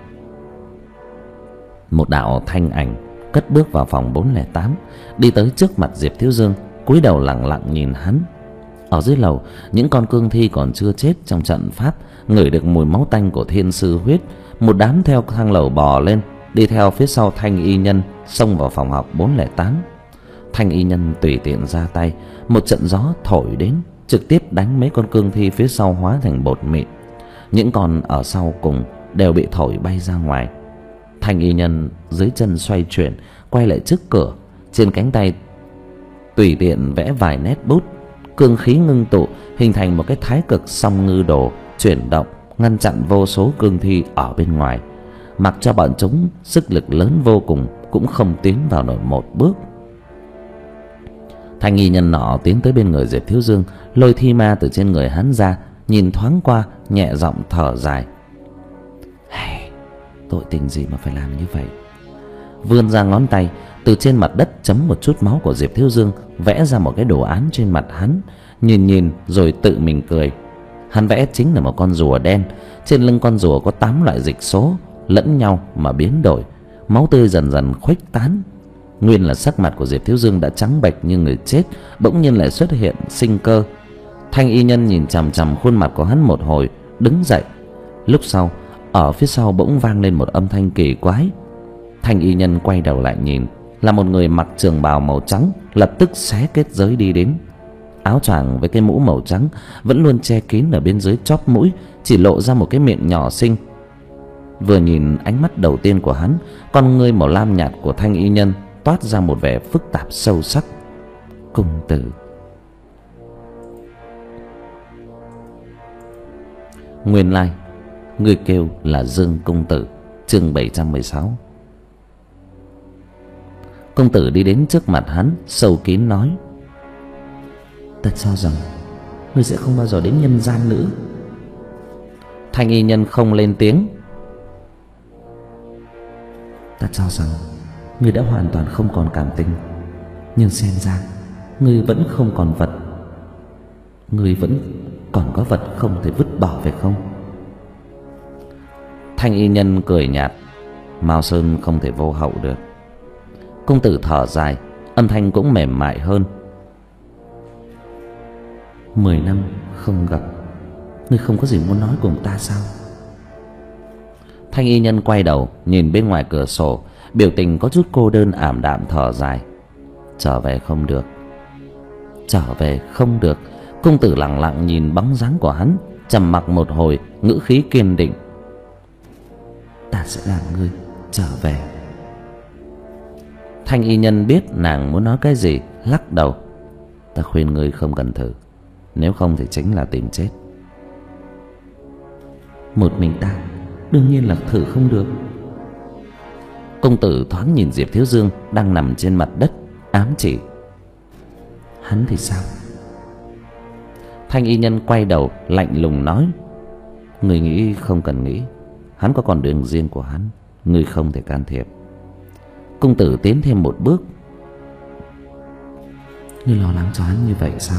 Speaker 1: Một đạo thanh ảnh cất bước vào phòng bốn không tám, đi tới trước mặt Diệp Thiếu Dương, cúi đầu lặng lặng nhìn hắn. Ở dưới lầu, những con cương thi còn chưa chết trong trận pháp ngửi được mùi máu tanh của thiên sư huyết, một đám theo thang lầu bò lên, đi theo phía sau Thanh Y Nhân xông vào phòng học bốn không tám. Thanh Y Nhân tùy tiện ra tay, một trận gió thổi đến, trực tiếp đánh mấy con cương thi phía sau hóa thành bột mịn. Những con ở sau cùng đều bị thổi bay ra ngoài. Thanh Y Nhân dưới chân xoay chuyển, quay lại trước cửa, trên cánh tay tùy tiện vẽ vài nét bút, cương khí ngưng tụ hình thành một cái thái cực song ngư đồ chuyển động, ngăn chặn vô số cương thi ở bên ngoài, mặc cho bọn chúng sức lực lớn vô cùng cũng không tiến vào nổi một bước. Thanh Y Nhân nọ tiến tới bên người Diệp Thiếu Dương, lôi thi ma từ trên người hắn ra, nhìn thoáng qua, nhẹ giọng thở dài. Hey, tội tình gì mà phải làm như vậy? Vươn ra ngón tay, từ trên mặt đất chấm một chút máu của Diệp Thiếu Dương, vẽ ra một cái đồ án trên mặt hắn, nhìn nhìn rồi tự mình cười. Hắn vẽ chính là một con rùa đen, trên lưng con rùa có tám loại dịch số lẫn nhau mà biến đổi, máu tươi dần dần khuếch tán. Nguyên là sắc mặt của Diệp Thiếu Dương đã trắng bệch như người chết, bỗng nhiên lại xuất hiện sinh cơ. Thanh Y Nhân nhìn chằm chằm khuôn mặt của hắn một hồi, đứng dậy. Lúc sau, ở phía sau bỗng vang lên một âm thanh kỳ quái. Thanh Y Nhân quay đầu lại nhìn, là một người mặc trường bào màu trắng, lập tức xé kết giới đi đến. Áo choàng với cái mũ màu trắng vẫn luôn che kín ở bên dưới chóp mũi, chỉ lộ ra một cái miệng nhỏ xinh. Vừa nhìn ánh mắt đầu tiên của hắn, con ngươi màu lam nhạt của Thanh Y Nhân toát ra một vẻ phức tạp sâu sắc. Công tử. Nguyên lai người kêu là Dương công tử. Chương bảy trăm mười sáu. Công tử đi đến trước mặt hắn, sâu kín nói:
Speaker 2: Ta cho rằng ngươi sẽ không bao giờ đến nhân gian nữa.
Speaker 1: Thanh y nhân không lên tiếng.
Speaker 2: Ta cho rằng ngươi đã hoàn toàn không còn cảm tình, nhưng xem ra ngươi vẫn không còn vật. Ngươi vẫn còn có vật không thể vứt bỏ phải không?
Speaker 1: Thanh y nhân cười nhạt: Mao Sơn không thể vô hậu được. Công tử thở dài, âm thanh cũng mềm mại hơn:
Speaker 2: Mười năm không gặp, ngươi không có gì muốn nói cùng ta sao?
Speaker 1: Thanh y nhân quay đầu nhìn bên ngoài cửa sổ, biểu tình có chút cô đơn ảm đạm, thở dài: Trở về không được. Trở về không được. Công tử lặng lặng nhìn bóng dáng của hắn, trầm mặc một hồi, ngữ khí kiên định:
Speaker 2: Ta sẽ làm ngươi trở về.
Speaker 1: Thanh y nhân biết nàng muốn nói cái gì, lắc đầu: Ta khuyên ngươi không cần thử, nếu không thì chính là tìm chết.
Speaker 2: Một mình ta đương nhiên là thử không được.
Speaker 1: Công tử thoáng nhìn Diệp Thiếu Dương đang nằm trên mặt đất, ám chỉ:
Speaker 2: Hắn thì sao?
Speaker 1: Thanh y nhân quay đầu lạnh lùng nói: Người nghĩ không cần nghĩ, hắn có con đường riêng của hắn, ngươi không thể can thiệp. Công tử tiến thêm một bước:
Speaker 2: Ngươi lo lắng cho hắn như vậy sao?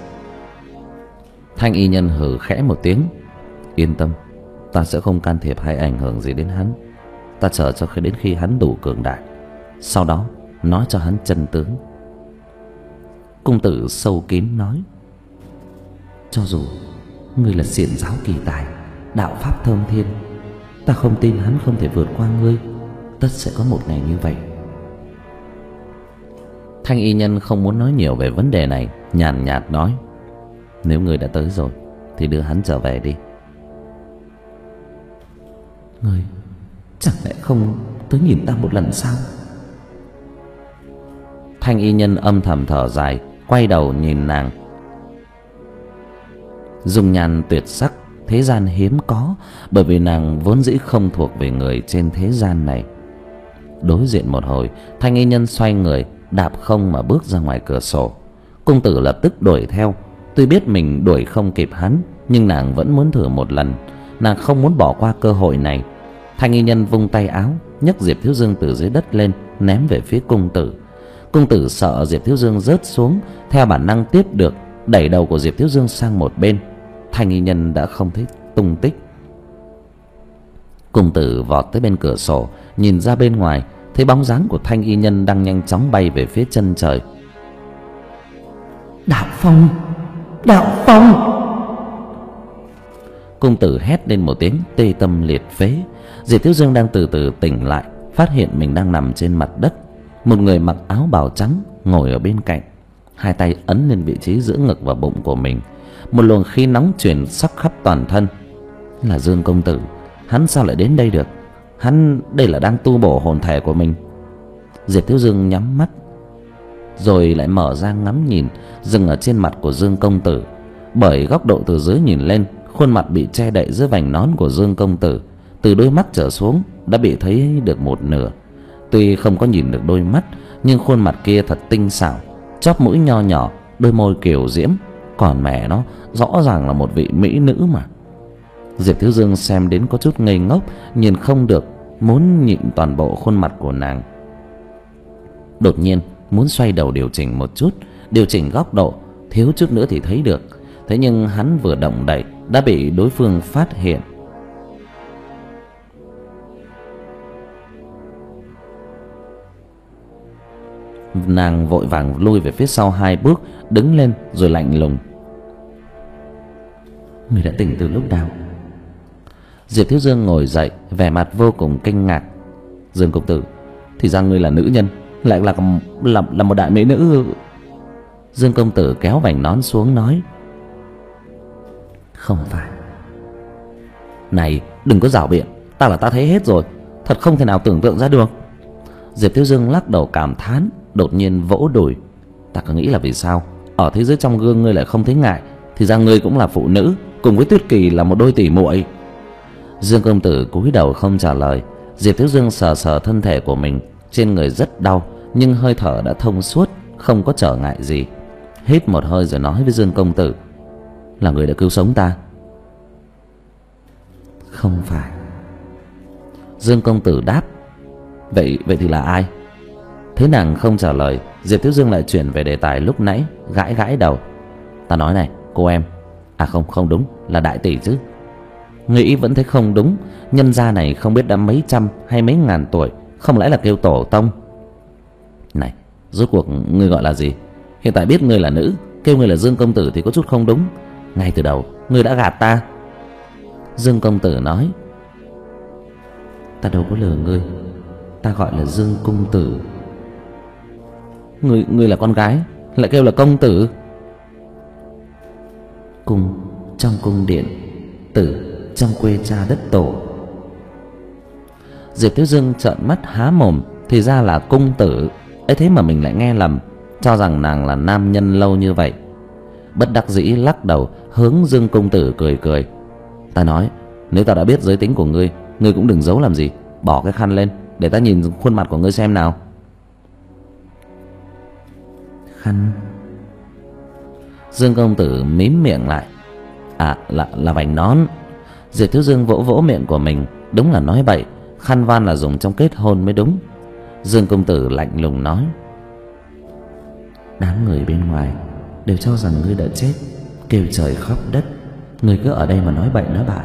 Speaker 1: Thanh y nhân hừ khẽ một tiếng: Yên tâm, ta sẽ không can thiệp hay ảnh hưởng gì đến hắn. Ta chờ cho khi đến khi hắn đủ cường đại, sau đó nói cho hắn chân tướng. Công tử sâu kín nói:
Speaker 2: Cho dù ngươi là xiển giáo kỳ tài, đạo pháp thơm thiên, ta không tin hắn không thể vượt qua ngươi. Tất sẽ có một ngày như vậy.
Speaker 1: Thanh y nhân không muốn nói nhiều về vấn đề này, nhàn nhạt nói: Nếu ngươi đã tới rồi thì đưa hắn trở về đi.
Speaker 2: Ngươi chẳng lẽ không tới nhìn ta một lần sao?
Speaker 1: Thanh y nhân âm thầm thở dài, quay đầu nhìn nàng. Dung nhan tuyệt sắc, thế gian hiếm có, bởi vì nàng vốn dĩ không thuộc về người trên thế gian này. Đối diện một hồi, thanh y nhân xoay người, đạp không mà bước ra ngoài cửa sổ. Công tử lập tức đuổi theo. Tuy biết mình đuổi không kịp hắn, nhưng nàng vẫn muốn thử một lần. Nàng không muốn bỏ qua cơ hội này. Thanh y nhân vung tay áo, nhấc Diệp Thiếu Dương từ dưới đất lên, ném về phía công tử. Công tử sợ Diệp Thiếu Dương rớt xuống, theo bản năng tiếp được, đẩy đầu của Diệp Thiếu Dương sang một bên. Thanh y nhân đã không thấy tung tích. Công tử vọt tới bên cửa sổ, nhìn ra bên ngoài, thấy bóng dáng của thanh y nhân đang nhanh chóng bay về phía chân trời.
Speaker 2: Đạo Phong! Đạo Phong!
Speaker 1: Công tử hét lên một tiếng tê tâm liệt phế. Diệp Thiếu Dương đang từ từ tỉnh lại, phát hiện mình đang nằm trên mặt đất. Một người mặc áo bào trắng ngồi ở bên cạnh, hai tay ấn lên vị trí giữa ngực và bụng của mình. Một luồng khí nóng truyền sắc khắp toàn thân. Là Dương công tử. Hắn sao lại đến đây được? Hắn đây là đang tu bổ hồn thể của mình. Diệp Thiếu Dương nhắm mắt, rồi lại mở ra ngắm nhìn, dừng ở trên mặt của Dương công tử. Bởi góc độ từ dưới nhìn lên, khuôn mặt bị che đậy dưới vành nón của Dương công tử, từ đôi mắt trở xuống đã bị thấy được một nửa. Tuy không có nhìn được đôi mắt, nhưng khuôn mặt kia thật tinh xảo, chóp mũi nho nhỏ, đôi môi kiều diễm, còn mẹ nó rõ ràng là một vị mỹ nữ mà. Diệp Thiếu Dương xem đến có chút ngây ngốc, nhìn không được, muốn nhịn toàn bộ khuôn mặt của nàng. Đột nhiên muốn xoay đầu điều chỉnh một chút, điều chỉnh góc độ, thiếu chút nữa thì thấy được. Thế nhưng hắn vừa động đậy đã bị đối phương phát hiện. Nàng vội vàng lui về phía sau hai bước, đứng lên rồi lạnh lùng:
Speaker 2: Người đã tỉnh từ lúc nào?
Speaker 1: Diệp Thiếu Dương ngồi dậy, vẻ mặt vô cùng kinh ngạc: Dương công tử, thì ra ngươi là nữ nhân, lại là là, là một đại mỹ nữ. Dương công tử kéo vành nón xuống nói:
Speaker 2: Không phải.
Speaker 1: Này, đừng có giảo biện, ta là ta thấy hết rồi, thật không thể nào tưởng tượng ra được. Diệp Thiếu Dương lắc đầu cảm thán, đột nhiên vỗ đùi: Ta cứ nghĩ là vì sao ở thế giới trong gương ngươi lại không thấy ngại, thì ra ngươi cũng là phụ nữ, cùng với Tuyết Kỳ là một đôi tỷ muội. Dương công tử cúi đầu không trả lời, Diệp Thiếu Dương sờ sờ thân thể của mình, trên người rất đau nhưng hơi thở đã thông suốt, không có trở ngại gì. Hít một hơi rồi nói với Dương công tử: là người đã cứu sống ta.
Speaker 2: Không phải.
Speaker 1: Dương công tử đáp: Vậy vậy thì là ai? Thế nàng không trả lời, Diệp Thiếu Dương lại chuyển về đề tài lúc nãy, gãi gãi đầu: Ta nói này, cô em. À không, không đúng, là đại tỷ chứ. Nghĩ vẫn thấy không đúng, nhân gia này không biết đã mấy trăm hay mấy ngàn tuổi, không lẽ là kêu tổ tông? Này, rốt cuộc ngươi gọi là gì? Hiện tại biết ngươi là nữ, kêu ngươi là Dương công tử thì có chút không đúng. Ngay từ đầu ngươi đã gạt ta. Dương công tử nói:
Speaker 2: Ta đâu có lừa ngươi, ta gọi là Dương công tử.
Speaker 1: Ngươi ngươi là con gái lại kêu là công tử?
Speaker 2: Cung trong cung điện, tử trong quê cha đất tổ.
Speaker 1: Diệp Thiếu Dương trợn mắt há mồm, thì ra là cung tử. Ấy thế mà mình lại nghe lầm, cho rằng nàng là nam nhân lâu như vậy. Bất đắc dĩ lắc đầu, hướng Dương công tử cười cười: Ta nói, nếu ta đã biết giới tính của ngươi, ngươi cũng đừng giấu làm gì. Bỏ cái khăn lên để ta nhìn khuôn mặt của ngươi xem nào.
Speaker 2: Khăn?
Speaker 1: Dương công tử mím miệng lại: À là là vành nón. Diệp Thiếu Dương vỗ vỗ miệng của mình, đúng là nói bậy, khăn van là dùng trong kết hôn mới đúng. Dương công tử lạnh lùng nói:
Speaker 2: Đám người bên ngoài đều cho rằng ngươi đã chết, kêu trời khóc đất, ngươi cứ ở đây mà nói bậy nói bạ.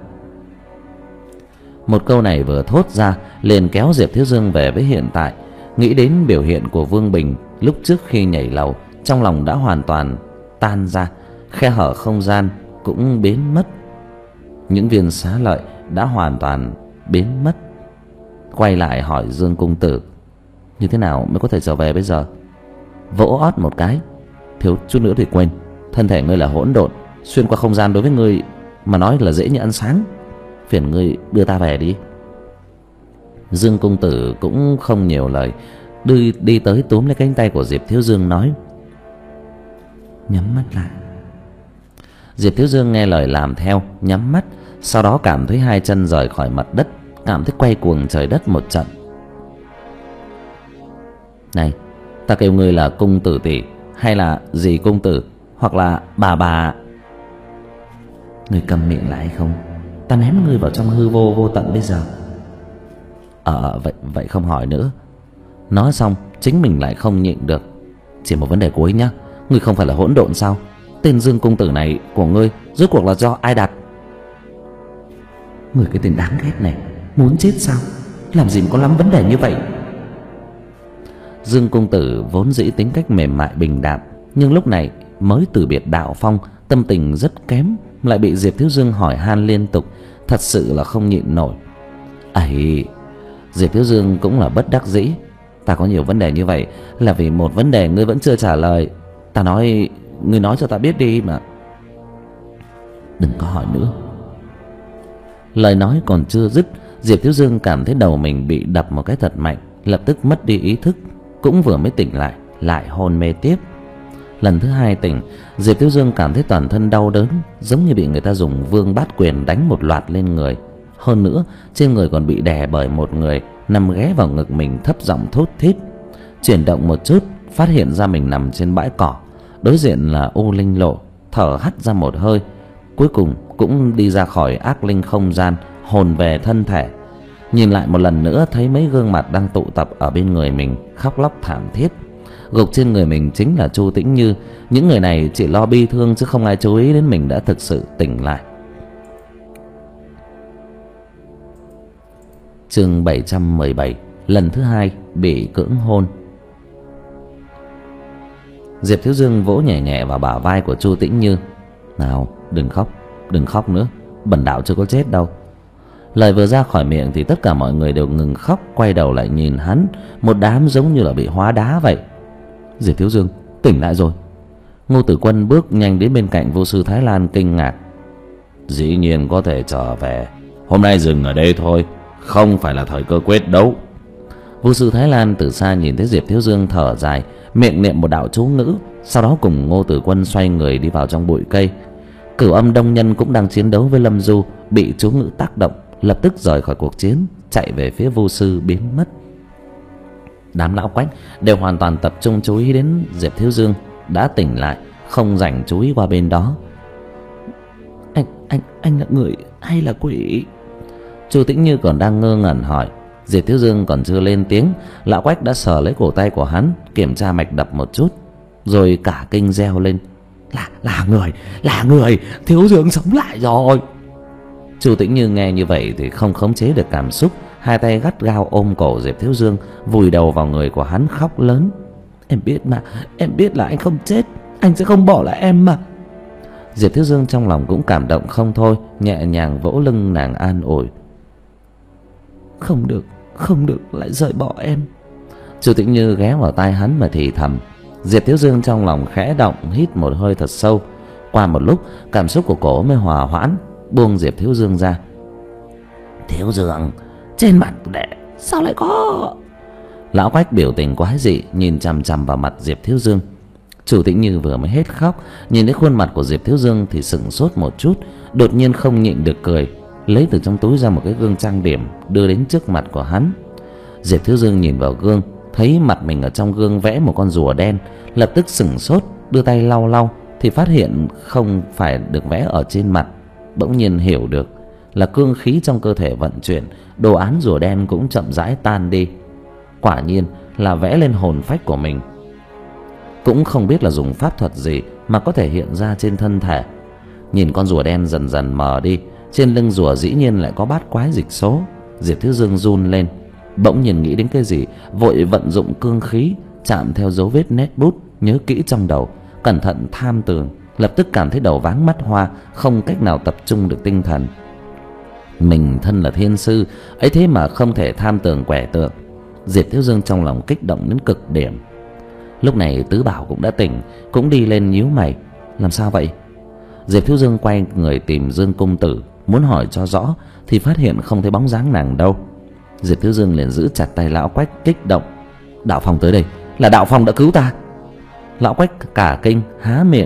Speaker 1: Một câu này vừa thốt ra liền kéo Diệp Thiếu Dương về với hiện tại. Nghĩ đến biểu hiện của Vương Bình lúc trước khi nhảy lầu, trong lòng đã hoàn toàn tan ra, khe hở không gian cũng biến mất, những viên xá lợi đã hoàn toàn biến mất. Quay lại hỏi Dương công tử: Như thế nào mới có thể trở về bây giờ? Vỗ ót một cái: Thiếu chút nữa thì quên, thân thể ngươi là hỗn độn, xuyên qua không gian đối với ngươi mà nói là dễ như ăn sáng. Phiền ngươi đưa ta về đi. Dương công tử cũng không nhiều lời, đi, đi tới túm lấy cánh tay của Diệp Thiếu Dương nói:
Speaker 2: Nhắm mắt lại.
Speaker 1: Diệp Thiếu Dương nghe lời làm theo, nhắm mắt. Sau đó cảm thấy hai chân rời khỏi mặt đất, cảm thấy quay cuồng trời đất một trận. Này, ta kêu ngươi là cung tử tỷ, hay là dì cung tử, hoặc là bà bà?
Speaker 2: Ngươi cầm miệng lại không? Ta ném ngươi vào trong hư vô vô tận bây giờ.
Speaker 1: Ờ vậy vậy không hỏi nữa. Nói xong chính mình lại không nhịn được: Chỉ một vấn đề cuối nhá, ngươi không phải là hỗn độn sao? Tên Dương công tử này của ngươi rốt cuộc là do ai đặt?
Speaker 2: Ngươi cái tên đáng ghét này, muốn chết sao? Làm gì mà có lắm vấn đề như vậy?
Speaker 1: Dương công tử vốn dĩ tính cách mềm mại bình đạm, nhưng lúc này mới từ biệt đạo phong, tâm tình rất kém, lại bị Diệp Thiếu Dương hỏi han liên tục, thật sự là không nhịn nổi. Ấy, Diệp Thiếu Dương cũng là bất đắc dĩ: Ta có nhiều vấn đề như vậy là vì một vấn đề ngươi vẫn chưa trả lời. Ta nói, ngươi nói cho ta biết đi mà.
Speaker 2: Đừng có hỏi nữa.
Speaker 1: Lời nói còn chưa dứt, Diệp Thiếu Dương cảm thấy đầu mình bị đập một cái thật mạnh, lập tức mất đi ý thức. Cũng vừa mới tỉnh lại, lại hôn mê tiếp. Lần thứ hai tỉnh, Diệp Thiếu Dương cảm thấy toàn thân đau đớn, giống như bị người ta dùng vương bát quyền đánh một loạt lên người. Hơn nữa, trên người còn bị đè bởi một người nằm ghé vào ngực mình, thấp giọng thốt thít. Chuyển động một chút, phát hiện ra mình nằm trên bãi cỏ, đối diện là U Linh Lộ, thở hắt ra một hơi, cuối cùng cũng đi ra khỏi ác linh không gian, hồn về thân thể. Nhìn lại một lần nữa, thấy mấy gương mặt đang tụ tập ở bên người mình, khóc lóc thảm thiết. Gục trên người mình chính là Chu Tĩnh Như. Những người này chỉ lo bi thương chứ không ai chú ý đến mình đã thực sự tỉnh lại. Chương bảy trăm mười bảy, lần thứ hai bị cưỡng hôn. Diệp Thiếu Dương vỗ nhẹ nhẹ vào bả vai của Chu Tĩnh Như: Nào, đừng khóc, đừng khóc nữa, bần đạo chưa có chết đâu. Lời vừa ra khỏi miệng thì tất cả mọi người đều ngừng khóc, quay đầu lại nhìn hắn, một đám giống như là bị hóa đá vậy. Diệp Thiếu Dương tỉnh lại rồi. Ngô Tử Quân bước nhanh đến bên cạnh Vô Sư Thái Lan kinh ngạc: Dĩ nhiên có thể trở về, hôm nay dừng ở đây thôi, không phải là thời cơ quyết đấu. Vô Sư Thái Lan từ xa nhìn thấy Diệp Thiếu Dương thở dài, miệng niệm một đạo chú ngữ, sau đó cùng Ngô Tử Quân xoay người đi vào trong bụi cây. Cửu Âm Đông Nhân cũng đang chiến đấu với Lâm Du, bị chú ngữ tác động, lập tức rời khỏi cuộc chiến, chạy về phía Vu sư biến mất. Đám lão quách đều hoàn toàn tập trung chú ý đến Diệp Thiếu Dương đã tỉnh lại, không rảnh chú ý qua bên đó.
Speaker 2: Anh anh anh là người hay là quỷ?
Speaker 1: Chu Tĩnh Như còn đang ngơ ngẩn hỏi. Diệp Thiếu Dương còn chưa lên tiếng, lão quách đã sờ lấy cổ tay của hắn, kiểm tra mạch đập một chút, rồi cả kinh reo lên:
Speaker 2: Là là người, là người, Thiếu Dương sống lại rồi.
Speaker 1: Chu Tĩnh Như nghe như vậy thì không khống chế được cảm xúc, hai tay gắt gao ôm cổ Diệp Thiếu Dương, vùi đầu vào người của hắn khóc lớn:
Speaker 2: Em biết mà, em biết là anh không chết, anh sẽ không bỏ lại em mà.
Speaker 1: Diệp Thiếu Dương trong lòng cũng cảm động không thôi, nhẹ nhàng vỗ lưng nàng an ủi:
Speaker 2: Không được, không được lại rời bỏ em.
Speaker 1: Chu Tĩnh Như ghé vào tai hắn mà thì thầm. Diệp Thiếu Dương trong lòng khẽ động, hít một hơi thật sâu. Qua một lúc, cảm xúc của cổ mới hòa hoãn, buông Diệp Thiếu Dương ra.
Speaker 2: Thiếu Dương, trên mặt đệ sao lại có...
Speaker 1: Lão quách biểu tình quái dị, nhìn chằm chằm vào mặt Diệp Thiếu Dương. Chu Tĩnh Như vừa mới hết khóc, nhìn thấy khuôn mặt của Diệp Thiếu Dương thì sững sốt một chút, đột nhiên không nhịn được cười, lấy từ trong túi ra một cái gương trang điểm, đưa đến trước mặt của hắn. Diệp Thiếu Dương nhìn vào gương, thấy mặt mình ở trong gương vẽ một con rùa đen, lập tức sững sốt, đưa tay lau lau thì phát hiện không phải được vẽ ở trên mặt. Bỗng nhiên hiểu được là cương khí trong cơ thể vận chuyển, đồ án rùa đen cũng chậm rãi tan đi. Quả nhiên là vẽ lên hồn phách của mình. Cũng không biết là dùng pháp thuật gì mà có thể hiện ra trên thân thể. Nhìn con rùa đen dần dần mờ đi, trên lưng rùa dĩ nhiên lại có bát quái dịch số. Diệp Thiếu Dương run lên, bỗng nhiên nghĩ đến cái gì, vội vận dụng cương khí, chạm theo dấu vết nét bút, nhớ kỹ trong đầu, cẩn thận tham tưởng, lập tức cảm thấy đầu váng mắt hoa, không cách nào tập trung được tinh thần. Mình thân là thiên sư, ấy thế mà không thể tham tưởng quẻ tượng. Diệp Thiếu Dương trong lòng kích động đến cực điểm. Lúc này Tứ Bảo cũng đã tỉnh, cũng đi lên nhíu mày: Làm sao vậy? Diệp Thiếu Dương quay người tìm Dương Cung Tử, muốn hỏi cho rõ thì phát hiện không thấy bóng dáng nàng đâu. Diệp Thiếu Dương liền giữ chặt tay lão quách, kích động: Đạo Phong tới đây, là Đạo Phong đã cứu ta. Lão quách cả kinh há miệng: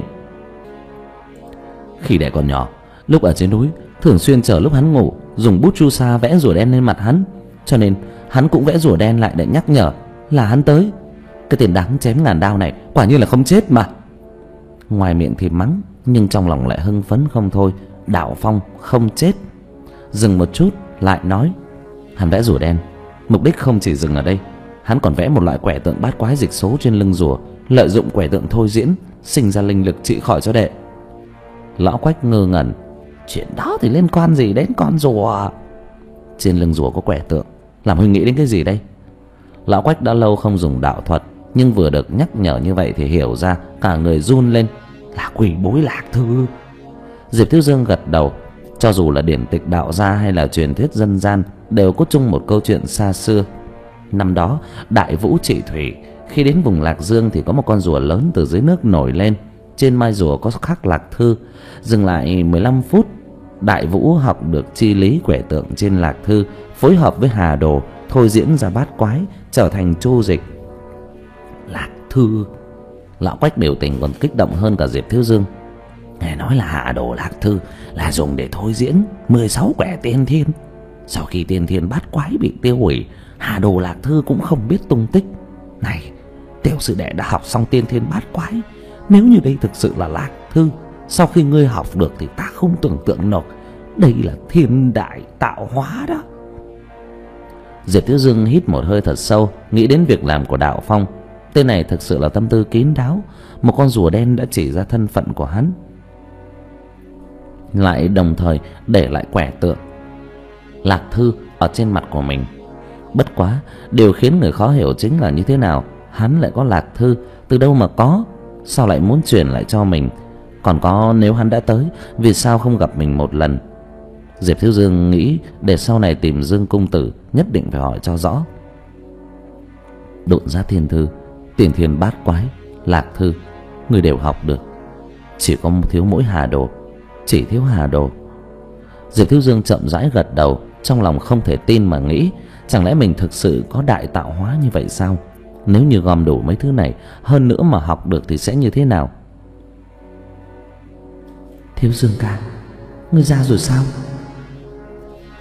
Speaker 1: Khi đệ còn nhỏ, lúc ở trên núi, thường xuyên chờ lúc hắn ngủ, dùng bút chu sa vẽ rùa đen lên mặt hắn, cho nên hắn cũng vẽ rùa đen lại để nhắc nhở là hắn tới. Cái tiền đáng chém ngàn đao này quả nhiên là không chết mà. Ngoài miệng thì mắng, nhưng trong lòng lại hưng phấn không thôi. Đạo Phong không chết. Dừng một chút lại nói: Hắn vẽ rùa đen, mục đích không chỉ dừng ở đây. Hắn còn vẽ một loại quẻ tượng bát quái dịch số trên lưng rùa, lợi dụng quẻ tượng thôi diễn, sinh ra linh lực trị khỏi cho đệ. Lão quách ngơ ngẩn: Chuyện đó thì liên quan gì đến con rùa? Trên lưng rùa có quẻ tượng, làm huynh nghĩ đến cái gì đây? Lão quách đã lâu không dùng đạo thuật, nhưng vừa được nhắc nhở như vậy thì hiểu ra, cả người run lên: Là quỷ bối Lạc Thư. Diệp Thiếu Dương gật đầu. Cho dù là điển tịch đạo gia hay là truyền thuyết dân gian, đều có chung một câu chuyện xa xưa. Năm đó Đại Vũ trị thủy, khi đến vùng Lạc Dương thì có một con rùa lớn từ dưới nước nổi lên. Trên mai rùa có khắc Lạc Thư. Dừng lại mười lăm phút, Đại Vũ học được chi lý quẻ tượng trên Lạc Thư, phối hợp với Hà Đồ thôi diễn ra bát quái, trở thành chu dịch. Lạc Thư. Lão quách biểu tình còn kích động hơn cả Diệp Thiếu Dương. Nghe nói là Hà Đồ Lạc Thư là dùng để thôi diễn mười sáu quẻ tiên thiên. Sau khi tiên thiên bát quái bị tiêu hủy, Hà Đồ Lạc Thư cũng không biết tung tích. Này, tiểu sư đệ đã học xong tiên thiên bát quái, nếu như đây thực sự là Lạc Thư, sau khi ngươi học được thì ta không tưởng tượng nổi. Đây là thiên đại tạo hóa đó. Diệp Thiếu Dương hít một hơi thật sâu, nghĩ đến việc làm của Đạo Phong. Tên này thực sự là tâm tư kín đáo. Một con rùa đen đã chỉ ra thân phận của hắn, lại đồng thời để lại quẻ tượng Lạc Thư ở trên mặt của mình. Bất quá, điều khiến người khó hiểu chính là như thế nào hắn lại có Lạc Thư, từ đâu mà có, sao lại muốn truyền lại cho mình? Còn có, nếu hắn đã tới, vì sao không gặp mình một lần? Diệp Thiếu Dương nghĩ để sau này tìm Dương Cung Tử nhất định phải hỏi cho rõ. Độn Giá Thiên Thư, Tiền Thiên Bát Quái, Lạc Thư, người đều học được, chỉ có thiếu mỗi Hà Đồ, chỉ thiếu Hà Đồ. Diệp Thiếu Dương chậm rãi gật đầu, trong lòng không thể tin mà nghĩ, chẳng lẽ mình thực sự có đại tạo hóa như vậy sao? Nếu như gom đủ mấy thứ này, hơn nữa mà học được thì sẽ như thế nào?
Speaker 2: Thiếu Dương ca, ngươi ra rồi sao?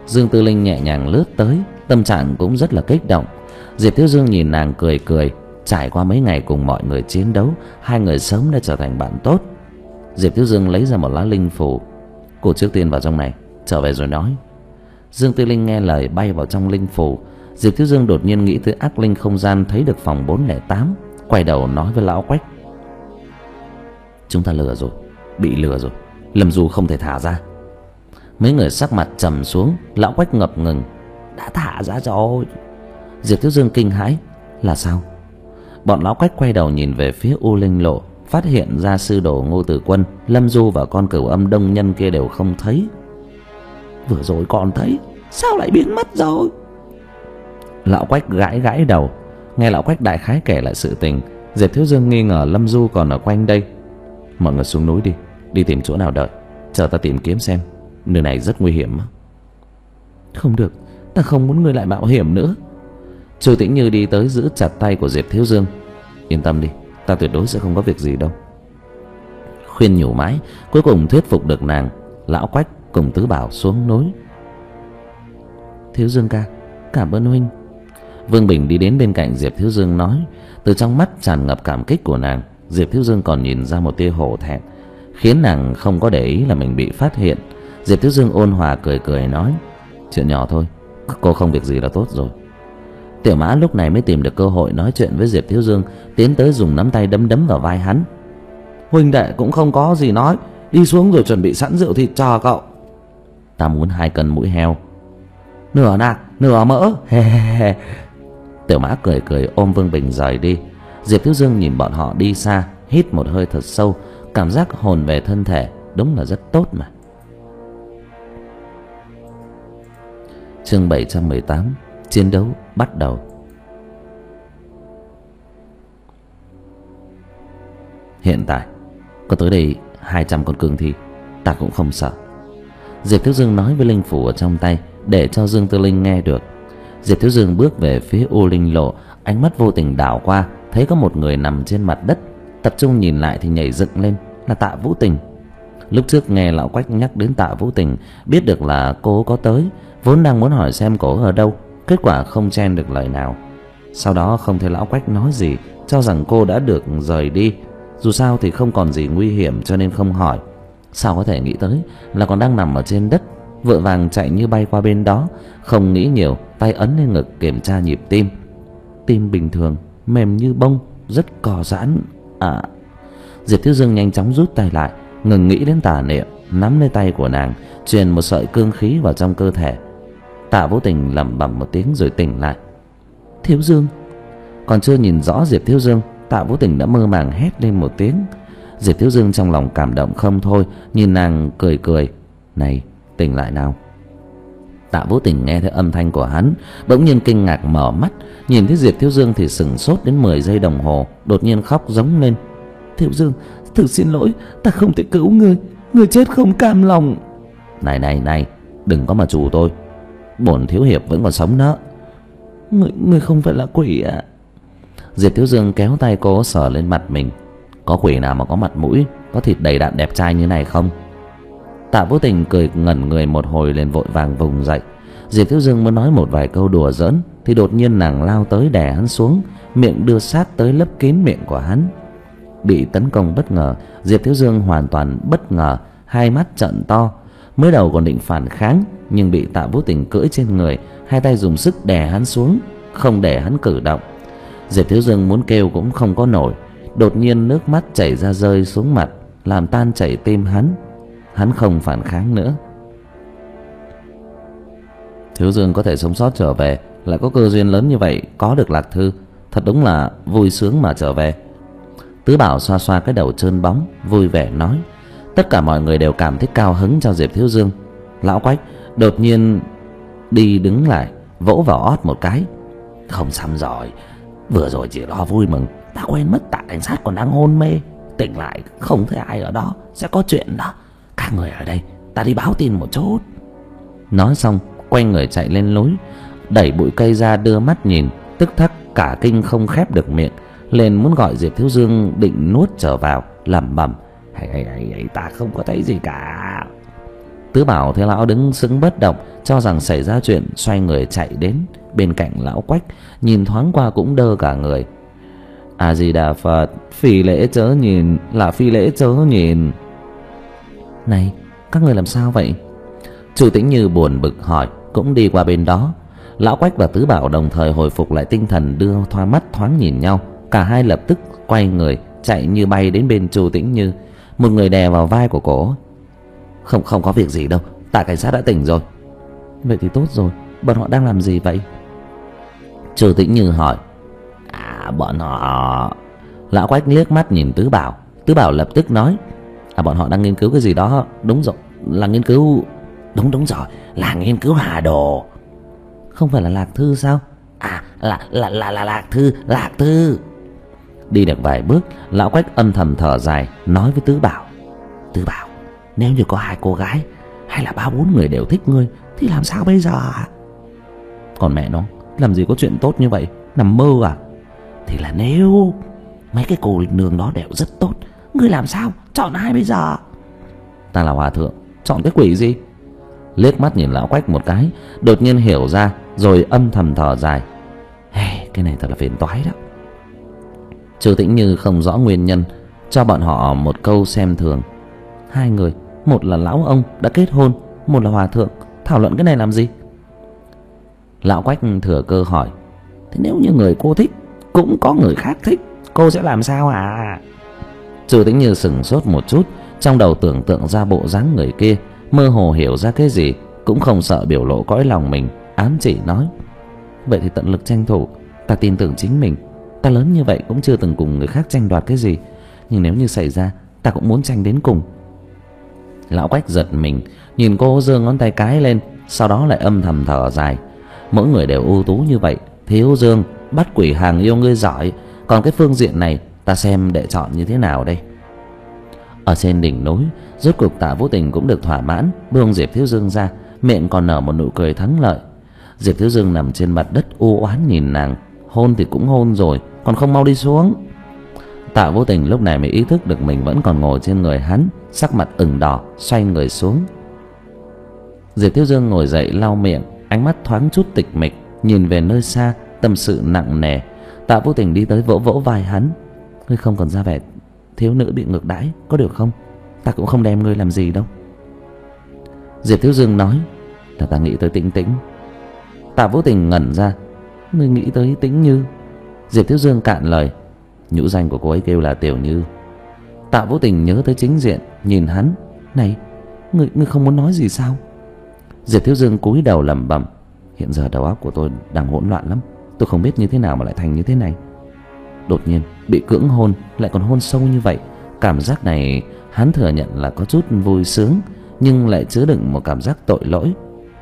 Speaker 1: Dương Tư Linh nhẹ nhàng lướt tới, tâm trạng cũng rất là kích động. Diệp Thiếu Dương nhìn nàng cười cười. Trải qua mấy ngày cùng mọi người chiến đấu, hai người sớm đã trở thành bạn tốt. Diệp Thiếu Dương lấy ra một lá linh phù. Cô trước tiên vào trong này, trở về rồi nói. Dương Tư Linh nghe lời bay vào trong linh phù. Diệp Thiếu Dương đột nhiên nghĩ tới ác linh không gian, thấy được phòng bốn không tám, quay đầu nói với lão Quách: chúng ta lừa rồi, bị lừa rồi, Lâm Du không thể thả ra. Mấy người sắc mặt trầm xuống. Lão Quách ngập ngừng: đã thả ra rồi. Diệp Thiếu Dương kinh hãi: là sao? Bọn lão Quách quay đầu nhìn về phía U Linh Lộ, phát hiện ra sư đồ Ngô Tử Quân, Lâm Du và con cửu âm đông nhân kia đều không thấy. Vừa rồi còn thấy, sao lại biến mất rồi? Lão Quách gãi gãi đầu. Nghe lão Quách đại khái kể lại sự tình, Diệp Thiếu Dương nghi ngờ Lâm Du còn ở quanh đây. Mọi người xuống núi đi, đi tìm chỗ nào đợi, chờ ta tìm kiếm xem. Nơi này rất nguy hiểm. Không được, ta không muốn người lại mạo hiểm nữa. Chu Tĩnh Như đi tới giữ chặt tay của Diệp Thiếu Dương. Yên tâm đi, ta tuyệt đối sẽ không có việc gì đâu. Khuyên nhủ mãi, cuối cùng thuyết phục được nàng. Lão Quách cùng Tứ Bảo xuống núi. Thiếu Dương ca, cảm ơn huynh. Vương Bình đi đến bên cạnh Diệp Thiếu Dương nói. Từ trong mắt tràn ngập cảm kích của nàng, Diệp Thiếu Dương còn nhìn ra một tia hổ thẹn, khiến nàng không có để ý là mình bị phát hiện. Diệp Thiếu Dương ôn hòa cười cười nói: chuyện nhỏ thôi, cô không việc gì là tốt rồi. Tiểu Mã lúc này mới tìm được cơ hội nói chuyện với Diệp Thiếu Dương, tiến tới dùng nắm tay đấm đấm vào vai hắn. Huynh đệ cũng không có gì nói, đi xuống rồi chuẩn bị sẵn rượu thịt cho cậu. Ta muốn hai cân mũi heo, nửa nạc nửa mỡ. Tiểu Mã cười cười ôm Vương Bình rời đi. Diệp Thiếu Dương nhìn bọn họ đi xa, hít một hơi thật sâu, cảm giác hồn về thân thể, đúng là rất tốt mà. Chương bảy trăm mười tám, chiến đấu bắt đầu. Hiện tại có tới đây hai trăm con cương thi, ta cũng không sợ. Diệp Thiếu Dương nói với linh phủ ở trong tay, để cho Dương Tư Linh nghe được. Diệp Thiếu Dương bước về phía U Linh Lộ, ánh mắt vô tình đảo qua, thấy có một người nằm trên mặt đất. Tập trung nhìn lại thì nhảy dựng lên, là Tạ Vũ Tình. Lúc trước nghe lão Quách nhắc đến Tạ Vũ Tình, biết được là cô có tới, vốn đang muốn hỏi xem cô ở đâu, kết quả không chen được lời nào. Sau đó không thấy lão Quách nói gì, cho rằng cô đã được rời đi. Dù sao thì không còn gì nguy hiểm cho nên không hỏi. Sao có thể nghĩ tới là còn đang nằm ở trên đất, vội vàng chạy như bay qua bên đó, không nghĩ nhiều, tay ấn lên ngực kiểm tra nhịp tim. Tim bình thường, mềm như bông, rất cò giãn. À, Diệp Thiếu Dương nhanh chóng rút tay lại, ngừng nghĩ đến tà niệm, nắm lấy tay của nàng, truyền một sợi cương khí vào trong cơ thể. Tạ Vũ Tình lẩm bẩm một tiếng rồi tỉnh lại. Thiếu Dương. Còn chưa nhìn rõ Diệp Thiếu Dương, Tạ Vũ Tình đã mơ màng hét lên một tiếng. Diệp Thiếu Dương trong lòng cảm động không thôi, nhìn nàng cười cười. Này, tỉnh lại nào. Tạ Vũ Tình nghe thấy âm thanh của hắn, bỗng nhiên kinh ngạc mở mắt, nhìn thấy Diệp Thiếu Dương thì sững sốt đến mười giây đồng hồ, đột nhiên khóc giống lên. Thiếu Dương, thực xin lỗi, ta không thể cứu ngươi, ngươi chết không cam lòng. Này này này, đừng có mà trù tôi, bổn thiếu hiệp vẫn còn sống đó. Ngươi, ngươi không phải là quỷ à? Diệp Thiếu Dương kéo tay cô sờ lên mặt mình. Có quỷ nào mà có mặt mũi, có thịt đầy đặn đẹp trai như này không? Tạ Vũ Tình cười ngẩn người một hồi liền vội vàng vùng dậy. Diệp Thiếu Dương muốn nói một vài câu đùa giỡn thì đột nhiên nàng lao tới đè hắn xuống, miệng đưa sát tới lấp kín miệng của hắn. Bị tấn công bất ngờ, Diệp Thiếu Dương hoàn toàn bất ngờ, hai mắt trợn to. Mới đầu còn định phản kháng, nhưng bị Tạ Vũ Tình cưỡi trên người, hai tay dùng sức đè hắn xuống, không để hắn cử động. Diệp Thiếu Dương muốn kêu cũng không có nổi. Đột nhiên nước mắt chảy ra rơi xuống mặt, làm tan chảy tim hắn. Hắn không phản kháng nữa. Thiếu Dương có thể sống sót trở về, lại có cơ duyên lớn như vậy, có được Lạc Thư, thật đúng là vui sướng mà trở về. Tứ Bảo xoa xoa cái đầu trơn bóng, vui vẻ nói. Tất cả mọi người đều cảm thấy cao hứng cho Diệp Thiếu Dương. Lão Quách đột nhiên đi đứng lại, vỗ vào ót một cái. Không xong rồi, vừa rồi chỉ lo vui mừng, ta quên mất Tạ cảnh sát còn đang hôn mê. Tỉnh lại không thấy ai ở đó, sẽ có chuyện đó. Các người ở đây, ta đi báo tin một chút. Nói xong quay người chạy lên lối, đẩy bụi cây ra đưa mắt nhìn, tức thắc cả kinh không khép được miệng, lên muốn gọi Diệp Thiếu Dương định nuốt trở vào, lẩm bẩm hay hay hay ta không có thấy gì cả. Tứ Bảo thấy lão đứng sững bất động, cho rằng xảy ra chuyện, xoay người chạy đến bên cạnh lão Quách, nhìn thoáng qua cũng đơ cả người. A Di Đà Phật, phi lễ chớ nhìn, là phi lễ chớ nhìn.
Speaker 2: Này, các người làm sao vậy?
Speaker 1: Chu Tĩnh Như buồn bực hỏi, cũng đi qua bên đó. Lão Quách và Tứ Bảo đồng thời hồi phục lại tinh thần, đưa thoa mắt thoáng nhìn nhau. Cả hai lập tức quay người chạy như bay đến bên Chu Tĩnh Như. Một người đè vào vai của cổ. Không không có việc gì đâu, tạ cảnh sát đã tỉnh rồi.
Speaker 2: Vậy thì tốt rồi, bọn họ đang làm gì vậy?
Speaker 1: Chu Tĩnh Như hỏi. À, bọn họ... Lão Quách liếc mắt nhìn Tứ Bảo. Tứ Bảo lập tức nói. À, bọn họ đang nghiên cứu cái gì đó. Đúng rồi, là nghiên cứu... Đúng đúng rồi, là nghiên cứu hà đồ.
Speaker 2: Không phải là Lạc Thư sao?
Speaker 1: À, là là là là Lạc Thư, Lạc Thư. Đi được vài bước, lão Quách âm thầm thở dài, nói với Tứ Bảo. Tứ Bảo, nếu như có hai cô gái hay là ba bốn người đều thích ngươi thì làm sao bây giờ?
Speaker 2: Còn mẹ nó, làm gì có chuyện tốt như vậy, nằm mơ à?
Speaker 1: Thì là nếu mấy cái cô nương đó đều rất tốt, ngươi làm sao chọn ai bây giờ?
Speaker 2: Ta là hòa thượng, chọn cái quỷ gì?
Speaker 1: Liếc mắt nhìn lão Quách một cái, đột nhiên hiểu ra, rồi âm thầm thở dài. Hey, cái này thật là phiền toái đó. Chu Tĩnh Như không rõ nguyên nhân, cho bọn họ một câu xem thường.
Speaker 2: Hai người, một là lão ông đã kết hôn, một là hòa thượng, thảo luận cái này làm gì?
Speaker 1: Lão Quách thừa cơ hỏi. Thế nếu như người cô thích cũng có người khác thích, cô sẽ làm sao à? Chu Tĩnh Như sững sốt một chút, trong đầu tưởng tượng ra bộ dáng người kia, mơ hồ hiểu ra cái gì, cũng không sợ biểu lộ cõi lòng mình, ám chỉ nói.
Speaker 2: Vậy thì tận lực tranh thủ, ta tin tưởng chính mình. Ta lớn như vậy cũng chưa từng cùng người khác tranh đoạt cái gì, nhưng nếu như xảy ra, ta cũng muốn tranh đến cùng.
Speaker 1: Lão Quách giật mình, nhìn cô giơ ngón tay cái lên, sau đó lại âm thầm thở dài. Mỗi người đều ưu tú như vậy, Thiếu Dương, bắt quỷ hàng yêu ngươi giỏi, còn cái phương diện này ta xem đệ chọn như thế nào đây. Ở trên đỉnh núi, rốt cuộc Tạ Vũ Tình cũng được thỏa mãn, buông Diệp Thiếu Dương ra, miệng còn nở một nụ cười thắng lợi. Diệp Thiếu Dương nằm trên mặt đất u oán nhìn nàng, hôn thì cũng hôn rồi, còn không mau đi xuống. Tạ Vũ Tình lúc này mới ý thức được mình vẫn còn ngồi trên người hắn, sắc mặt ửng đỏ, xoay người xuống. Diệp Thiếu Dương ngồi dậy lau miệng, ánh mắt thoáng chút tịch mịch, nhìn về nơi xa, tâm sự nặng nề. Tạ Vũ Tình đi tới vỗ vỗ vai hắn. Ngươi không còn ra vẻ thiếu nữ bị ngược đãi, có được không? Ta cũng không đem ngươi làm gì đâu. Diệp Thiếu Dương nói. Là ta nghĩ tới Tĩnh Tĩnh. Tạ Vũ Tình ngẩn ra. Ngươi nghĩ tới Tĩnh Như? Diệp Thiếu Dương cạn lời. Nhũ danh của cô ấy kêu là Tiểu Như. Tạ Vũ Tình nhớ tới chính diện, nhìn hắn. Này, ngươi, ngươi không muốn nói gì sao? Diệp Thiếu Dương cúi đầu lẩm bẩm. Hiện giờ đầu óc của tôi đang hỗn loạn lắm, tôi không biết như thế nào mà lại thành như thế này. Đột nhiên bị cưỡng hôn, lại còn hôn sâu như vậy. Cảm giác này hắn thừa nhận là có chút vui sướng, nhưng lại chứa đựng một cảm giác tội lỗi.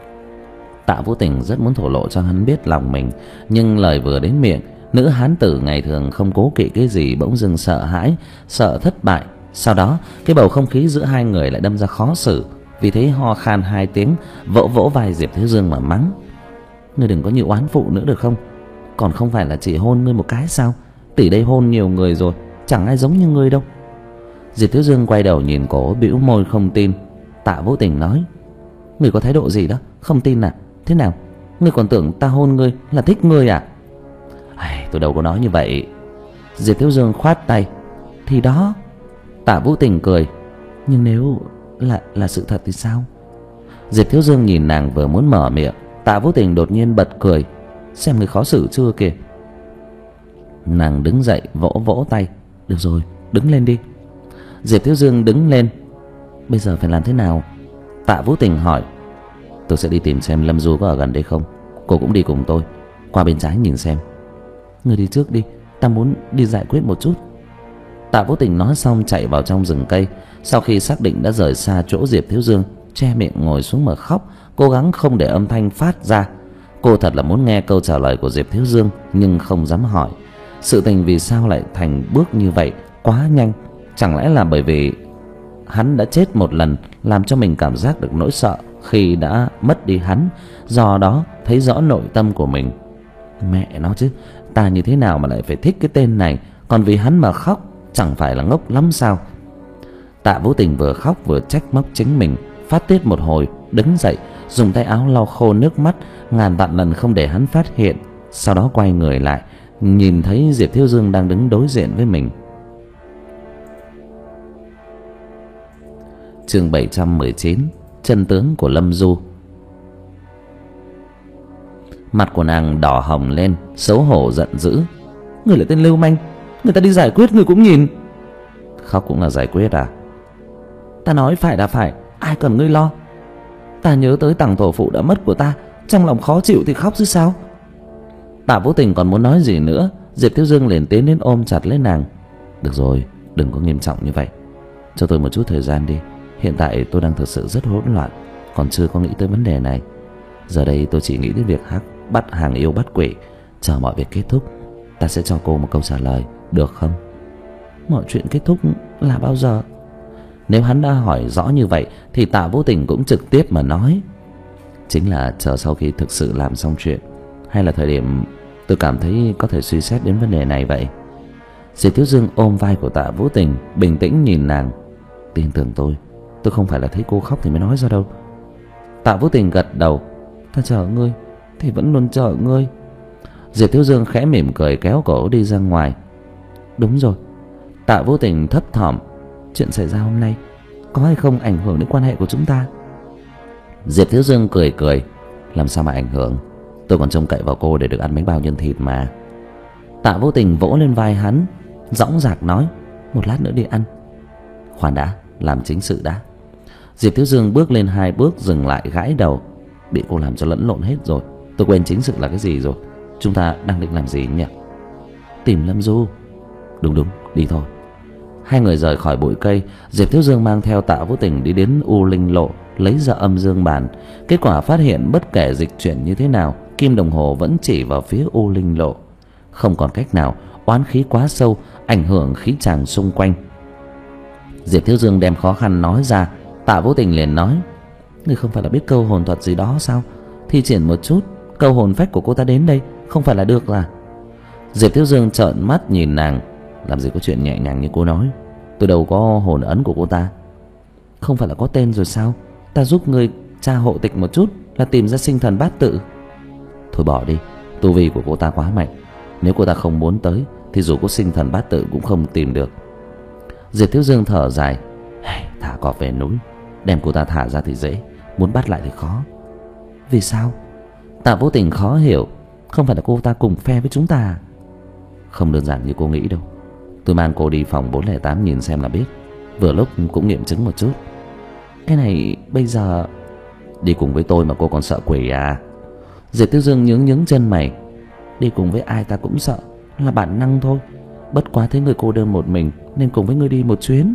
Speaker 1: Tạ Vũ Tình rất muốn thổ lộ cho hắn biết lòng mình, nhưng lời vừa đến miệng, nữ hán tử ngày thường không cố kỵ cái gì bỗng dưng sợ hãi, sợ thất bại. Sau đó cái bầu không khí giữa hai người lại đâm ra khó xử. Vì thế ho khan hai tiếng, vỗ vỗ vai Diệp Thiếu Dương mà mắng. Ngươi đừng có như oán phụ nữa được không? Còn không phải là chỉ hôn ngươi một cái sao? Tỷ đây hôn nhiều người rồi, chẳng ai giống như ngươi đâu. Diệp Thiếu Dương quay đầu nhìn cổ, bĩu môi không tin. Tạ Vũ Tình nói. Ngươi có thái độ gì đó, không tin à? Thế nào? Ngươi còn tưởng ta hôn ngươi là thích ngươi à? Ai, tôi đâu có nói như vậy. Diệp Thiếu Dương khoát tay. Thì đó. Tạ Vũ Tình cười. Nhưng nếu là là sự thật thì sao? Diệp Thiếu Dương nhìn nàng vừa muốn mở miệng, Tạ Vũ Tình đột nhiên bật cười. Xem người khó xử chưa kìa. Nàng đứng dậy vỗ vỗ tay. Được rồi, đứng lên đi. Diệp Thiếu Dương đứng lên. Bây giờ phải làm thế nào? Tạ Vũ Tình hỏi. Tôi sẽ đi tìm xem Lâm Du có ở gần đây không. Cô cũng đi cùng tôi. Qua bên trái nhìn xem. Người đi trước đi, ta muốn đi giải quyết một chút. Tạ Vũ Tình nói xong chạy vào trong rừng cây. Sau khi xác định đã rời xa chỗ Diệp Thiếu Dương, che miệng ngồi xuống mà khóc, cố gắng không để âm thanh phát ra. Cô thật là muốn nghe câu trả lời của Diệp Thiếu Dương, nhưng không dám hỏi. Sự tình vì sao lại thành bước như vậy quá nhanh? Chẳng lẽ là bởi vì hắn đã chết một lần, làm cho mình cảm giác được nỗi sợ khi đã mất đi hắn, do đó thấy rõ nội tâm của mình. Mẹ nó chứ, ta như thế nào mà lại phải thích cái tên này, còn vì hắn mà khóc, chẳng phải là ngốc lắm sao? Tạ Vũ Tình vừa khóc vừa trách móc chính mình, phát tiết một hồi, đứng dậy dùng tay áo lau khô nước mắt, ngàn vạn lần không để hắn phát hiện. Sau đó quay người lại, nhìn thấy Diệp Thiếu Dương đang đứng đối diện với mình. Chương bảy trăm mười chín, chân tướng của Lâm Du. Mặt của nàng đỏ hồng lên, xấu hổ giận dữ. Người là tên lưu manh, người ta đi giải quyết người cũng nhìn. Khóc cũng là giải quyết à? Ta nói phải là phải, ai cần ngươi lo. Ta nhớ tới tằng tổ phụ đã mất của ta, trong lòng khó chịu thì khóc chứ sao. Tạ Vũ Tình còn muốn nói gì nữa, Diệp Thiếu Dương liền tiến đến ôm chặt lấy nàng. Được rồi, đừng có nghiêm trọng như vậy, cho tôi một chút thời gian đi. Hiện tại tôi đang thực sự rất hỗn loạn, còn chưa có nghĩ tới vấn đề này. Giờ đây tôi chỉ nghĩ đến việc hắc bắt hàng yêu bắt quỷ. Chờ mọi việc kết thúc, ta sẽ cho cô một câu trả lời, được không? Mọi chuyện kết thúc là bao giờ? Nếu hắn đã hỏi rõ như vậy thì Tạ Vũ Tình cũng trực tiếp mà nói. Chính là chờ sau khi thực sự làm xong chuyện, hay là thời điểm tôi cảm thấy có thể suy xét đến vấn đề này vậy. Diệp Thiếu Dương ôm vai của Tạ Vũ Tình, bình tĩnh nhìn nàng. Tin tưởng tôi, tôi không phải là thấy cô khóc thì mới nói ra đâu. Tạ Vũ Tình gật đầu. Ta chờ ngươi thì vẫn luôn chờ ngươi. Diệp Thiếu Dương khẽ mỉm cười kéo cổ đi ra ngoài. Đúng rồi, Tạ Vũ Tình thấp thỏm. Chuyện xảy ra hôm nay có hay không ảnh hưởng đến quan hệ của chúng ta? Diệp Thiếu Dương cười cười. Làm sao mà ảnh hưởng, tôi còn trông cậy vào cô để được ăn bánh bao nhân thịt mà. Tạ Vũ Tình vỗ lên vai hắn, dõng dạc nói. Một lát nữa đi ăn. Khoan đã, làm chính sự đã. Diệp Thiếu Dương bước lên hai bước, dừng lại gãi đầu. Bị cô làm cho lẫn lộn hết rồi, tôi quên chính sự là cái gì rồi. Chúng ta đang định làm gì nhỉ? Tìm Lâm Du. Đúng đúng, đi thôi. Hai người rời khỏi bụi cây. Diệp Thiếu Dương mang theo Tạ Vũ Tình đi đến U Linh Lộ, lấy ra âm dương bàn. Kết quả phát hiện bất kể dịch chuyển như thế nào, kim đồng hồ vẫn chỉ vào phía U Linh Lộ. Không còn cách nào, oán khí quá sâu, ảnh hưởng khí tràng xung quanh. Diệp Thiếu Dương đem khó khăn nói ra. Tạ Vũ Tình liền nói. Người không phải là biết câu hồn thuật gì đó sao? Thi triển một chút, câu hồn phách của cô ta đến đây, không phải là được à? Diệp Thiếu Dương trợn mắt nhìn nàng. Làm gì có chuyện nhẹ nhàng như cô nói. Tôi đâu có hồn ấn của cô ta. Không phải là có tên rồi sao? Ta giúp người tra hộ tịch một chút là tìm ra sinh thần bát tự. Thôi bỏ đi, tu vi của cô ta quá mạnh. Nếu cô ta không muốn tới thì dù có sinh thần bát tự cũng không tìm được. Diệp Thiếu Dương thở dài. Thả cọp về núi, đem cô ta thả ra thì dễ, muốn bắt lại thì khó. Vì sao? Tạ Vũ Tình khó hiểu. Không phải là cô ta cùng phe với chúng ta à? Không đơn giản như cô nghĩ đâu. Tôi mang cô đi phòng bốn không tám nhìn xem là biết. Vừa lúc cũng nghiệm chứng một chút. Cái này bây giờ... Đi cùng với tôi mà cô còn sợ quỷ à? Diệp Tiêu Dương nhướng nhướng chân mày. Đi cùng với ai ta cũng sợ, là bản năng thôi. Bất quá thấy người cô đơn một mình nên cùng với ngươi đi một chuyến.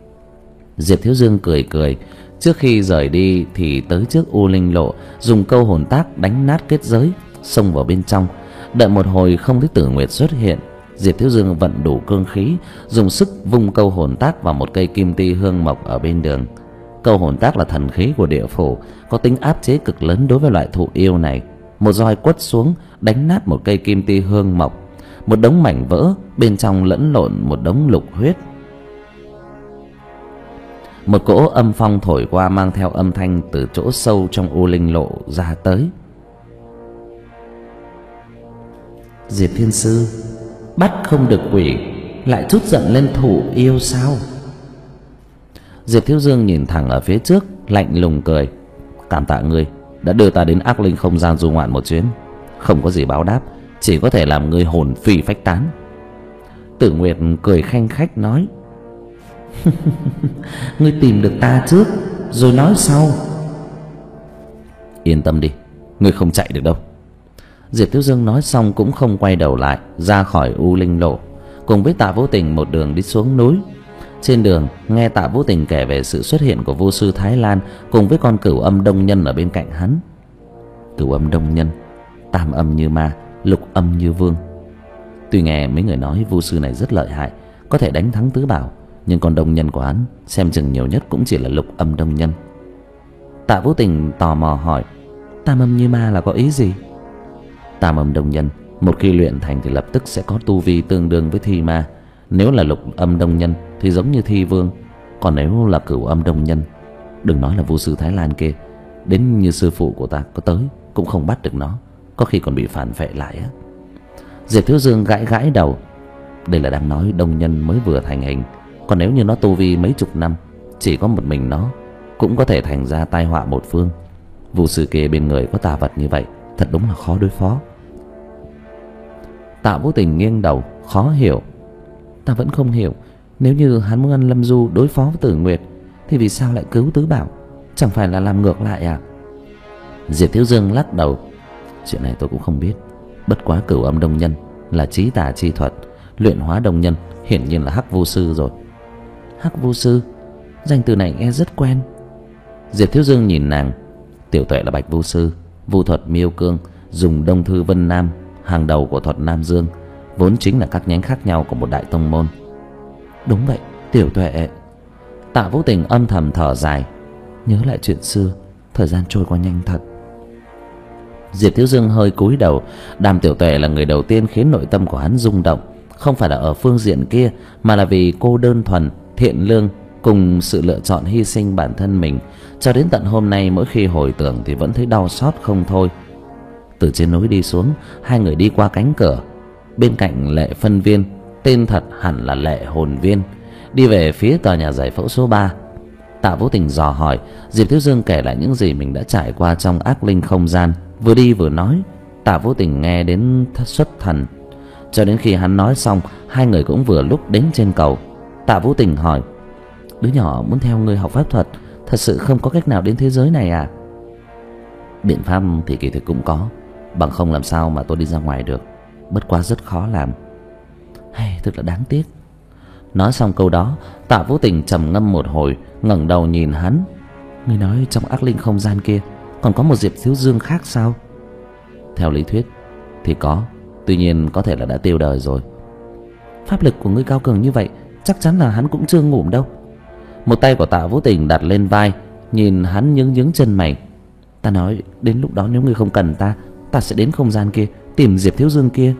Speaker 1: Diệp Thiếu Dương cười cười. Trước khi rời đi thì tới trước U Linh Lộ, dùng câu hồn tác đánh nát kết giới, xông vào bên trong. Đợi một hồi không thấy Tử Nguyệt xuất hiện, Diệp Thiếu Dương vận đủ cương khí, dùng sức vung câu hồn tác vào một cây kim ti hương mộc ở bên đường. Câu hồn tác là thần khí của địa phủ, có tính áp chế cực lớn đối với loại thụ yêu này. Một roi quất xuống, đánh nát một cây kim ti hương mộc. Một đống mảnh vỡ, bên trong lẫn lộn một đống lục huyết. Một cỗ âm phong thổi qua, mang theo âm thanh từ chỗ sâu trong U Linh Lộ ra tới. Diệp Thiên Sư, bắt không được quỷ lại chút giận lên thủ yêu sao? Diệp Thiếu Dương nhìn thẳng ở phía trước, lạnh lùng cười. Cảm tạ ngươi đã đưa ta đến ác linh không gian du ngoạn một chuyến. Không có gì báo đáp, chỉ có thể làm ngươi hồn phi phách tán. Tử Nguyệt cười khanh khách nói. Ngươi tìm được ta trước rồi nói sau. Yên tâm đi, ngươi không chạy được đâu. Diệp Thiếu Dương nói xong cũng không quay đầu lại, ra khỏi U Linh Lộ, cùng với Tạ Vũ Tình một đường đi xuống núi. Trên đường nghe Tạ Vũ Tình kể về sự xuất hiện của vô sư Thái Lan cùng với con cửu âm đông nhân ở bên cạnh hắn. Cửu âm đông nhân, tam âm như ma, lục âm như vương. Tuy nghe mấy người nói vô sư này rất lợi hại, có thể đánh thắng tứ bảo, nhưng con đông nhân của hắn xem chừng nhiều nhất cũng chỉ là lục âm đông nhân. Tạ Vũ Tình tò mò hỏi, tam âm như ma là có ý gì? Tam âm đông nhân một khi luyện thành thì lập tức sẽ có tu vi tương đương với thi ma. Nếu là lục âm đông nhân thì giống như thi vương. Còn nếu là cửu âm đông nhân, đừng nói là vô sư Thái Lan kia, Đến như sư phụ của ta có tới cũng không bắt được nó, có khi còn bị phản vệ lại á. Diệp Thiếu Dương gãi gãi đầu. Đây là đang nói đông nhân mới vừa thành hình, còn nếu như nó tu vi mấy chục năm, chỉ có một mình nó cũng có thể thành ra tai họa một phương. Vu sư kia bên người có tà vật như vậy, thật đúng là khó đối phó. Tạ Vũ Tình nghiêng đầu khó hiểu. Ta vẫn không hiểu, nếu như hắn muốn ăn Lâm Du đối phó với Tử Nguyệt thì vì sao lại cứu Tứ Bảo? Chẳng phải là làm ngược lại à? Diệp Thiếu Dương lắc đầu. Chuyện này tôi cũng không biết. Bất quá Cửu Âm Đông Nhân là trí tà chi thuật, luyện hóa đông nhân hiển nhiên là Hắc Vu Sư rồi. Hắc Vu Sư, danh từ này nghe rất quen. Diệp Thiếu Dương nhìn nàng. Tiểu Tuệ là Bạch Vu Sư, vu thuật Miêu Cương, dùng Đông Thư Vân Nam, hàng đầu của thuật Nam Dương, vốn chính là các nhánh khác nhau của một đại tông môn. Đúng vậy, Tiểu Tuệ. Tạ Vũ Tình âm thầm thở dài. Nhớ lại chuyện xưa, thời gian trôi qua nhanh thật. Diệp Thiếu Dương hơi cúi đầu. Đàm Tiểu Tuệ là người đầu tiên khiến nội tâm của hắn rung động, không phải là ở phương diện kia, mà là vì cô đơn thuần, thiện lương cùng sự lựa chọn hy sinh bản thân mình. Cho đến tận hôm nay, mỗi khi hồi tưởng thì vẫn thấy đau xót không thôi. Từ trên núi đi xuống, hai người đi qua cánh cửa. Bên cạnh Lệ Phân Viên, tên thật hẳn là Lệ Hồn Viên, đi về phía tòa nhà giải phẫu số ba. Tạ Vũ Tình dò hỏi. Diệp Thiếu Dương kể lại những gì mình đã trải qua trong ác linh không gian, vừa đi vừa nói. Tạ Vũ Tình nghe đến xuất thần. Cho đến khi hắn nói xong, hai người cũng vừa lúc đến trên cầu. Tạ Vũ Tình hỏi: Đứa nhỏ muốn theo ngươi học pháp thuật, thật sự không có cách nào đến thế giới này à? Biện pháp thì kỳ thực cũng có, bằng không làm sao mà tôi đi ra ngoài được. Bất quá rất khó làm. Hay, thật là đáng tiếc. Nói xong câu đó, Tạ Vũ Tình trầm ngâm một hồi, ngẩng đầu nhìn hắn. Ngươi nói trong ác linh không gian kia còn có một Diệp Thiếu Dương khác sao? Theo lý thuyết thì có, tuy nhiên có thể là đã tiêu đời rồi. Pháp lực của ngươi cao cường như vậy, chắc chắn là hắn cũng chưa ngủ đâu. Một tay của Tạ Vũ Tình đặt lên vai, nhìn hắn nhướng nhướng chân mày. Ta nói đến lúc đó nếu ngươi không cần ta, ta sẽ đến không gian kia tìm Diệp Thiếu Dương kia.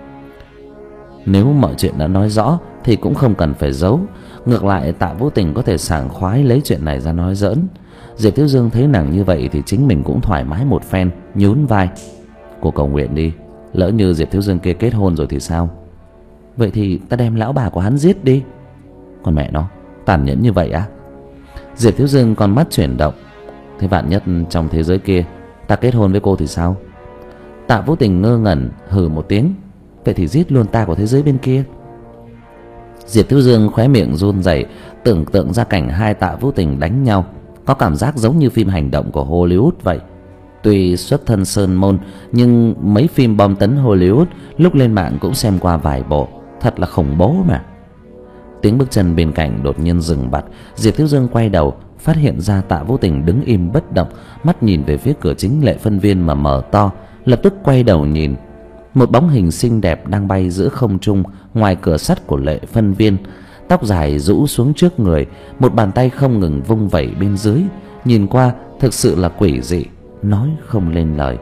Speaker 1: Nếu mọi chuyện đã nói rõ thì cũng không cần phải giấu. Ngược lại Tạ Vũ Tình có thể sảng khoái lấy chuyện này ra nói giỡn. Diệp Thiếu Dương thấy nàng như vậy thì chính mình cũng thoải mái một phen, nhún vai. Cô cầu nguyện đi, lỡ như Diệp Thiếu Dương kia kết hôn rồi thì sao? Vậy thì ta đem lão bà của hắn giết đi. Con mẹ nó, tàn nhẫn như vậy á? Diệp Thiếu Dương con mắt chuyển động. Thế vạn nhất trong thế giới kia ta kết hôn với cô thì sao? Tạ Vũ Tình ngơ ngẩn hừ một tiếng. Vậy thì giết luôn ta của thế giới bên kia. Diệp Thiếu Dương khóe miệng run rẩy, tưởng tượng ra cảnh hai Tạ Vũ Tình đánh nhau, có cảm giác giống như phim hành động của Hollywood vậy. Tuy xuất thân sơn môn, nhưng mấy phim bom tấn Hollywood lúc lên mạng cũng xem qua vài bộ, thật là khủng bố mà. Tiếng bước chân bên cạnh đột nhiên dừng bặt. Diệp Thiếu Dương quay đầu, phát hiện ra Tạ Vũ Tình đứng im bất động, mắt nhìn về phía cửa chính Lệ Phân Viên mà mở to. Lập tức quay đầu nhìn, một bóng hình xinh đẹp đang bay giữa không trung ngoài cửa sắt của Lệ Phân Viên. Tóc dài rũ xuống trước người, một bàn tay không ngừng vung vẩy bên dưới, nhìn qua thực sự là quỷ dị, nói không lên lời.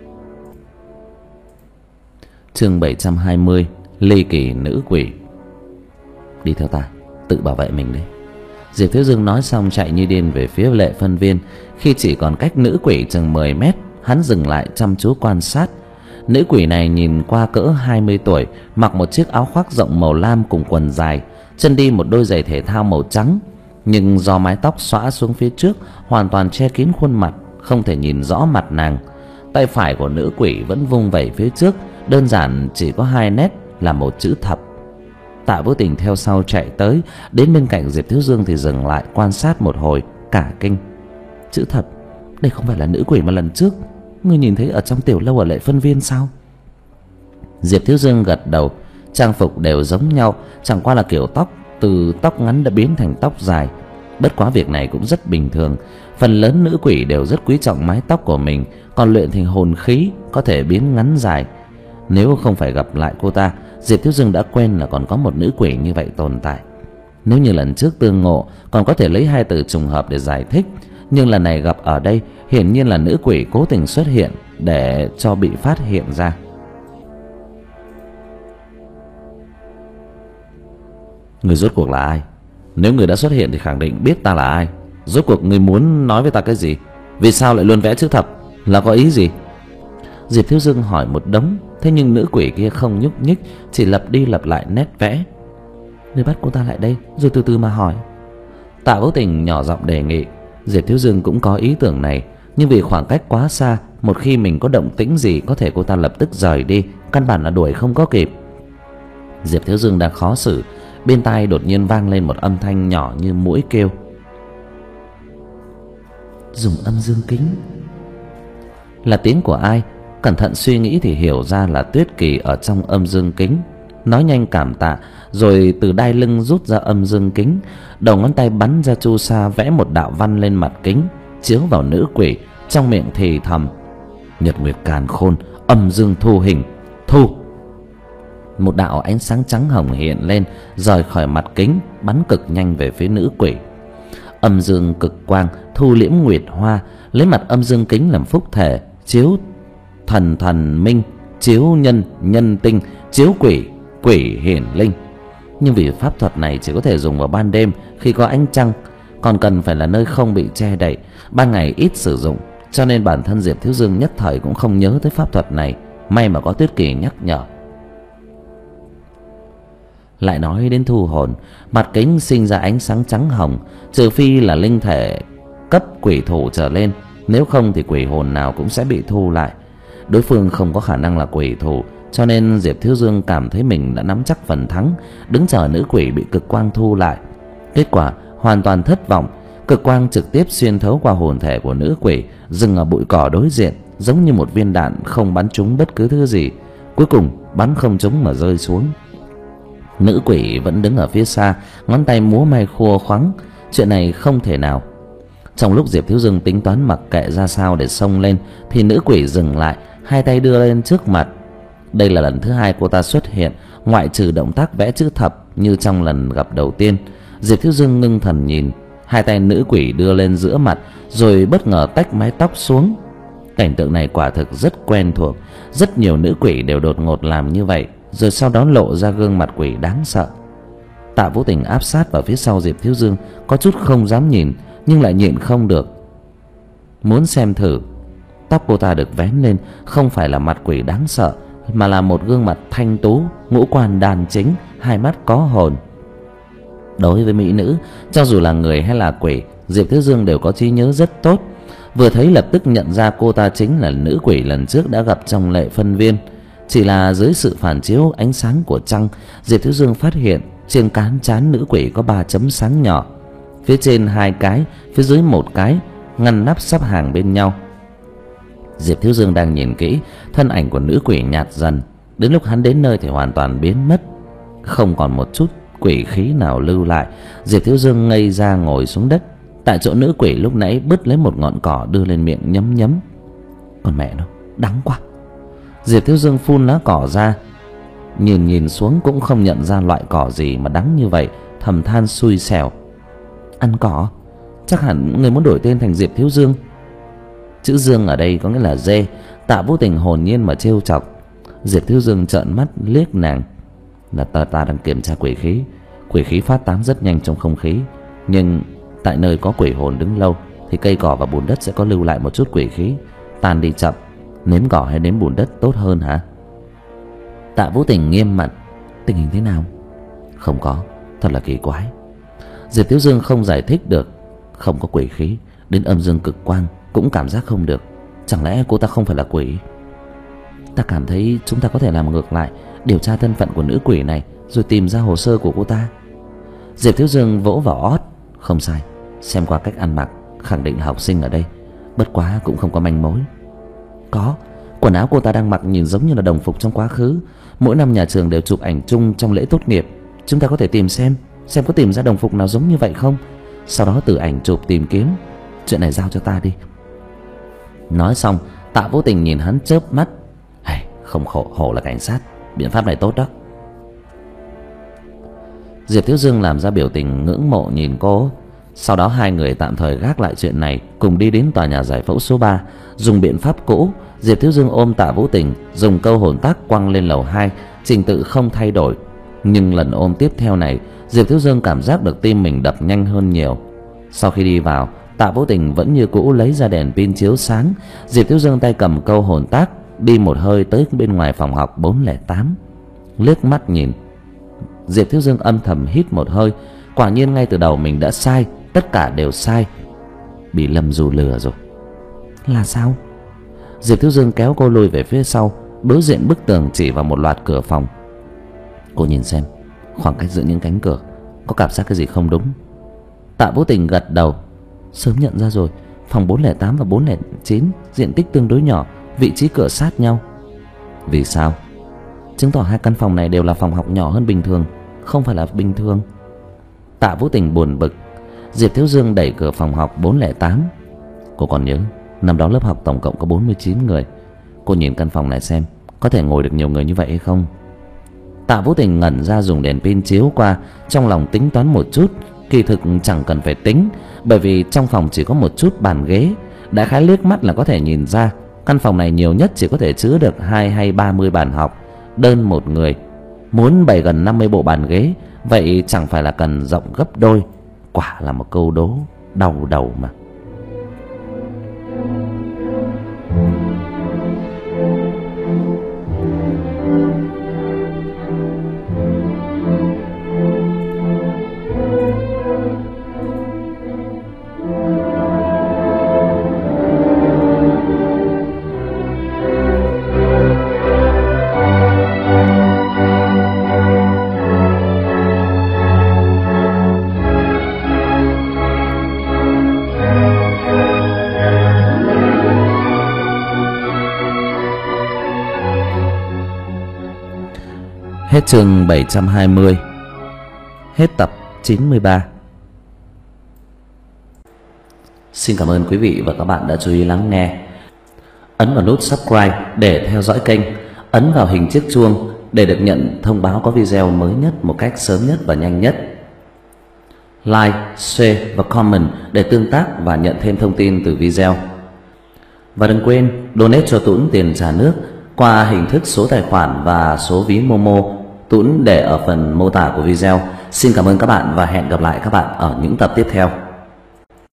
Speaker 1: Chương bảy trăm hai mươi, ly kỳ nữ quỷ. Đi theo ta, tự bảo vệ mình đấy. Diệp Thiếu Dương nói xong chạy như điên về phía Lệ Phân Viên. Khi chỉ còn cách nữ quỷ chừng mười mét, hắn dừng lại chăm chú quan sát. Nữ quỷ này nhìn qua cỡ hai mươi tuổi, mặc một chiếc áo khoác rộng màu lam cùng quần dài, chân đi một đôi giày thể thao màu trắng. Nhưng do mái tóc xõa xuống phía trước hoàn toàn che kín khuôn mặt, không thể nhìn rõ mặt nàng. Tay phải của nữ quỷ vẫn vung vẩy phía trước, đơn giản chỉ có hai nét là một chữ thập. Tạ Vũ Tình theo sau chạy tới, đến bên cạnh Diệp Thiếu Dương thì dừng lại quan sát một hồi, cả kinh. Chữ thập? Đây không phải là nữ quỷ mà lần trước ngươi nhìn thấy ở trong tiểu lâu ở Lệ Phân Viên sao? Diệp Thiếu Dương gật đầu. Trang phục đều giống nhau, chẳng qua là kiểu tóc từ tóc ngắn đã biến thành tóc dài. Bất quá việc này cũng rất bình thường. Phần lớn nữ quỷ đều rất quý trọng mái tóc của mình, còn luyện thành hồn khí có thể biến ngắn dài. Nếu không phải gặp lại cô ta, Diệp Thiếu Dương đã quên là còn có một nữ quỷ như vậy tồn tại. Nếu như lần trước tương ngộ còn có thể lấy hai từ trùng hợp để giải thích, nhưng lần này gặp ở đây hiển nhiên là nữ quỷ cố tình xuất hiện để cho bị phát hiện ra. Người rốt cuộc là ai? Nếu người đã xuất hiện thì khẳng định biết ta là ai. Rốt cuộc người muốn nói với ta cái gì? Vì sao lại luôn vẽ chữ thập? Là có ý gì?
Speaker 2: Diệp Thiếu Dương hỏi một đống, thế nhưng nữ quỷ kia không nhúc nhích, chỉ lặp đi lặp lại nét vẽ. Ngươi bắt cô ta lại đây rồi từ từ mà hỏi.
Speaker 1: Tạ Vũ Tình nhỏ giọng đề nghị. Diệp Thiếu Dương cũng có ý tưởng này, nhưng vì khoảng cách quá xa, một khi mình có động tĩnh gì có thể cô ta lập tức rời đi, căn bản là đuổi không có kịp. Diệp Thiếu Dương đang khó xử, bên tai đột nhiên vang lên một âm thanh nhỏ như muỗi kêu.
Speaker 2: Dùng âm dương kính.
Speaker 1: Là tiếng của ai? Cẩn thận suy nghĩ thì hiểu ra là Tuyết Kỳ ở trong âm dương kính. Nói nhanh cảm tạ, rồi từ đai lưng rút ra âm dương kính, đầu ngón tay bắn ra chu sa vẽ một đạo văn lên mặt kính, chiếu vào nữ quỷ, trong miệng thì thầm: Nhật nguyệt càn khôn, âm dương thu hình, thu. Một đạo ánh sáng trắng hồng hiện lên, rời khỏi mặt kính, bắn cực nhanh về phía nữ quỷ. Âm dương cực quang thu liễm nguyệt hoa, lấy mặt âm dương kính làm phúc thể, chiếu thần thần minh, chiếu nhân nhân tinh, chiếu quỷ quỷ hiển linh. Nhưng vì pháp thuật này chỉ có thể dùng vào ban đêm khi có ánh trăng, còn cần phải là nơi không bị che đậy, ban ngày ít sử dụng, cho nên bản thân Diệp Thiếu Dương nhất thời cũng không nhớ tới pháp thuật này. May mà có Tuyết Kỳ nhắc nhở. Lại nói đến thu hồn, mặt kính sinh ra ánh sáng trắng hồng, trừ phi là linh thể cấp quỷ thủ trở lên, nếu không thì quỷ hồn nào cũng sẽ bị thu lại. Đối phương không có khả năng là quỷ thủ, cho nên Diệp Thiếu Dương cảm thấy mình đã nắm chắc phần thắng, đứng chờ nữ quỷ bị cực quang thu lại. Kết quả hoàn toàn thất vọng, cực quang trực tiếp xuyên thấu qua hồn thể của nữ quỷ, dừng ở bụi cỏ đối diện, giống như một viên đạn không bắn trúng bất cứ thứ gì. Cuối cùng bắn không trúng mà rơi xuống. Nữ quỷ vẫn đứng ở phía xa, ngón tay múa may khua khoắng. Chuyện này không thể nào. Trong lúc Diệp Thiếu Dương tính toán mặc kệ ra sao để xông lên, thì nữ quỷ dừng lại, hai tay đưa lên trước mặt. Đây là lần thứ hai cô ta xuất hiện, ngoại trừ động tác vẽ chữ thập như trong lần gặp đầu tiên. Diệp Thiếu Dương ngưng thần nhìn, hai tay nữ quỷ đưa lên giữa mặt, rồi bất ngờ tách mái tóc xuống. Cảnh tượng này quả thực rất quen thuộc, rất nhiều nữ quỷ đều đột ngột làm như vậy, rồi sau đó lộ ra gương mặt quỷ đáng sợ. Tạ Vũ Tình áp sát vào phía sau Diệp Thiếu Dương, có chút không dám nhìn, nhưng lại nhịn không được, muốn xem thử. Tóc cô ta được vén lên, không phải là mặt quỷ đáng sợ, mà là một gương mặt thanh tú, ngũ quan đàn chính, hai mắt có hồn. Đối với mỹ nữ, cho dù là người hay là quỷ, Diệp Thiếu Dương đều có trí nhớ rất tốt. Vừa thấy lập tức nhận ra cô ta chính là nữ quỷ lần trước đã gặp trong Lệ Phân Viên. Chỉ là dưới sự phản chiếu ánh sáng của trăng, Diệp Thiếu Dương phát hiện trên cán trán nữ quỷ có ba chấm sáng nhỏ, phía trên hai cái, phía dưới một cái, ngăn nắp sắp hàng bên nhau. Diệp Thiếu Dương đang nhìn kỹ, thân ảnh của nữ quỷ nhạt dần, đến lúc hắn đến nơi thì hoàn toàn biến mất, không còn một chút quỷ khí nào lưu lại. Diệp Thiếu Dương ngây ra ngồi xuống đất, tại chỗ nữ quỷ lúc nãy bứt lấy một ngọn cỏ đưa lên miệng nhấm nhấm. Còn mẹ nó, đắng quá. Diệp Thiếu Dương phun lá cỏ ra, nhìn nhìn xuống cũng không nhận ra loại cỏ gì mà đắng như vậy, thầm than xui xẻo. Ăn cỏ? Chắc hẳn người muốn đổi tên thành Diệp Thiếu Dương. Chữ Dương ở đây có nghĩa là dê. Tạ Vũ Tình hồn nhiên mà trêu chọc. Diệp Thiếu Dương trợn mắt liếc nàng. Là ta, ta đang kiểm tra quỷ khí. Quỷ khí phát tán rất nhanh trong không khí, nhưng tại nơi có quỷ hồn đứng lâu thì cây cỏ và bùn đất sẽ có lưu lại một chút quỷ khí, tan đi chậm. Nếm cỏ hay nếm bùn đất tốt hơn hả? Tạ Vũ Tình nghiêm mặt. Tình hình thế nào? Không có, thật là kỳ quái. Diệp Thiếu Dương không giải thích được. Không có quỷ khí, đến âm dương cực quang cũng cảm giác không được. Chẳng lẽ cô ta không phải là quỷ? Ta cảm thấy chúng ta có thể làm ngược lại, điều tra thân phận của nữ quỷ này, rồi tìm ra hồ sơ của cô ta. Diệp Thiếu Dương vỗ vào ót. Không sai, xem qua cách ăn mặc khẳng định là học sinh ở đây, bất quá cũng không có manh mối. Có, quần áo cô ta đang mặc nhìn giống như là đồng phục trong quá khứ. Mỗi năm nhà trường đều chụp ảnh chung trong lễ tốt nghiệp. Chúng ta có thể tìm xem, xem có tìm ra đồng phục nào giống như vậy không. Sau đó từ ảnh chụp tìm kiếm. Chuyện này giao cho ta đi. Nói xong, Tạ Vũ Tình nhìn hắn chớp mắt. Hey, không khổ hổ là cảnh sát, biện pháp này tốt đó. Diệp Thiếu Dương làm ra biểu tình ngưỡng mộ nhìn cô. Sau đó hai người tạm thời gác lại chuyện này, cùng đi đến tòa nhà giải phẫu số ba. Dùng biện pháp cũ, Diệp Thiếu Dương ôm Tạ Vũ Tình, dùng câu hồn tác quăng lên lầu hai. Trình tự không thay đổi, nhưng lần ôm tiếp theo này, Diệp Thiếu Dương cảm giác được tim mình đập nhanh hơn nhiều. Sau khi đi vào, Tạ Tạ Vũ Tình vẫn như cũ lấy ra đèn pin chiếu sáng. Diệp Thiếu Dương tay cầm câu hồn tác đi một hơi tới bên ngoài phòng học bốn không tám. Liếc mắt nhìn, Diệp Thiếu Dương âm thầm hít một hơi. Quả nhiên ngay từ đầu mình đã sai, tất cả đều sai. Bị Lâm Du lừa rồi.
Speaker 2: Là sao?
Speaker 1: Diệp Thiếu Dương kéo cô lùi về phía sau, đối diện bức tường chỉ vào một loạt cửa phòng. Cô nhìn xem, khoảng cách giữa những cánh cửa có cảm giác cái gì không đúng? Tạ Vũ Tình gật đầu.
Speaker 2: Sớm nhận ra rồi, phòng bốn không tám và bốn không chín diện tích tương đối nhỏ, vị trí cửa sát nhau.
Speaker 1: Vì sao?
Speaker 2: Chứng tỏ hai căn phòng này đều là phòng học nhỏ hơn bình thường, không phải là bình thường.
Speaker 1: Tạ Vũ Tình buồn bực. Diệp Thiếu Dương đẩy cửa phòng học bốn không tám. Cô còn nhớ năm đó lớp học tổng cộng có bốn mươi chín người. Cô nhìn căn phòng này xem có thể ngồi được nhiều người như vậy hay không? Tạ Vũ Tình ngẩn ra dùng đèn pin chiếu qua, trong lòng tính toán một chút. Kỳ thực chẳng cần phải tính, bởi vì trong phòng chỉ có một chút bàn ghế. Đại khái liếc mắt là có thể nhìn ra căn phòng này nhiều nhất chỉ có thể chứa được hai hay ba mươi bàn học, đơn một người. Muốn bày gần năm mươi bộ bàn ghế, vậy chẳng phải là cần rộng gấp đôi. Quả là một câu đố đau đầu mà. Hết chương bảy trăm hai mươi. Hết tập chín mươi ba. Xin cảm ơn quý vị và các bạn đã chú ý lắng nghe. Ấn vào nút subscribe để theo dõi kênh. Ấn vào hình chiếc chuông để được nhận thông báo có video mới nhất một cách sớm nhất và nhanh nhất. Like, share và comment để tương tác và nhận thêm thông tin từ video. Và đừng quên donate cho Tuấn tiền trả nước qua hình thức số tài khoản và số ví Momo. Tuấn để ở phần mô tả của video. Xin cảm ơn các bạn và hẹn gặp lại các bạn ở những tập tiếp theo.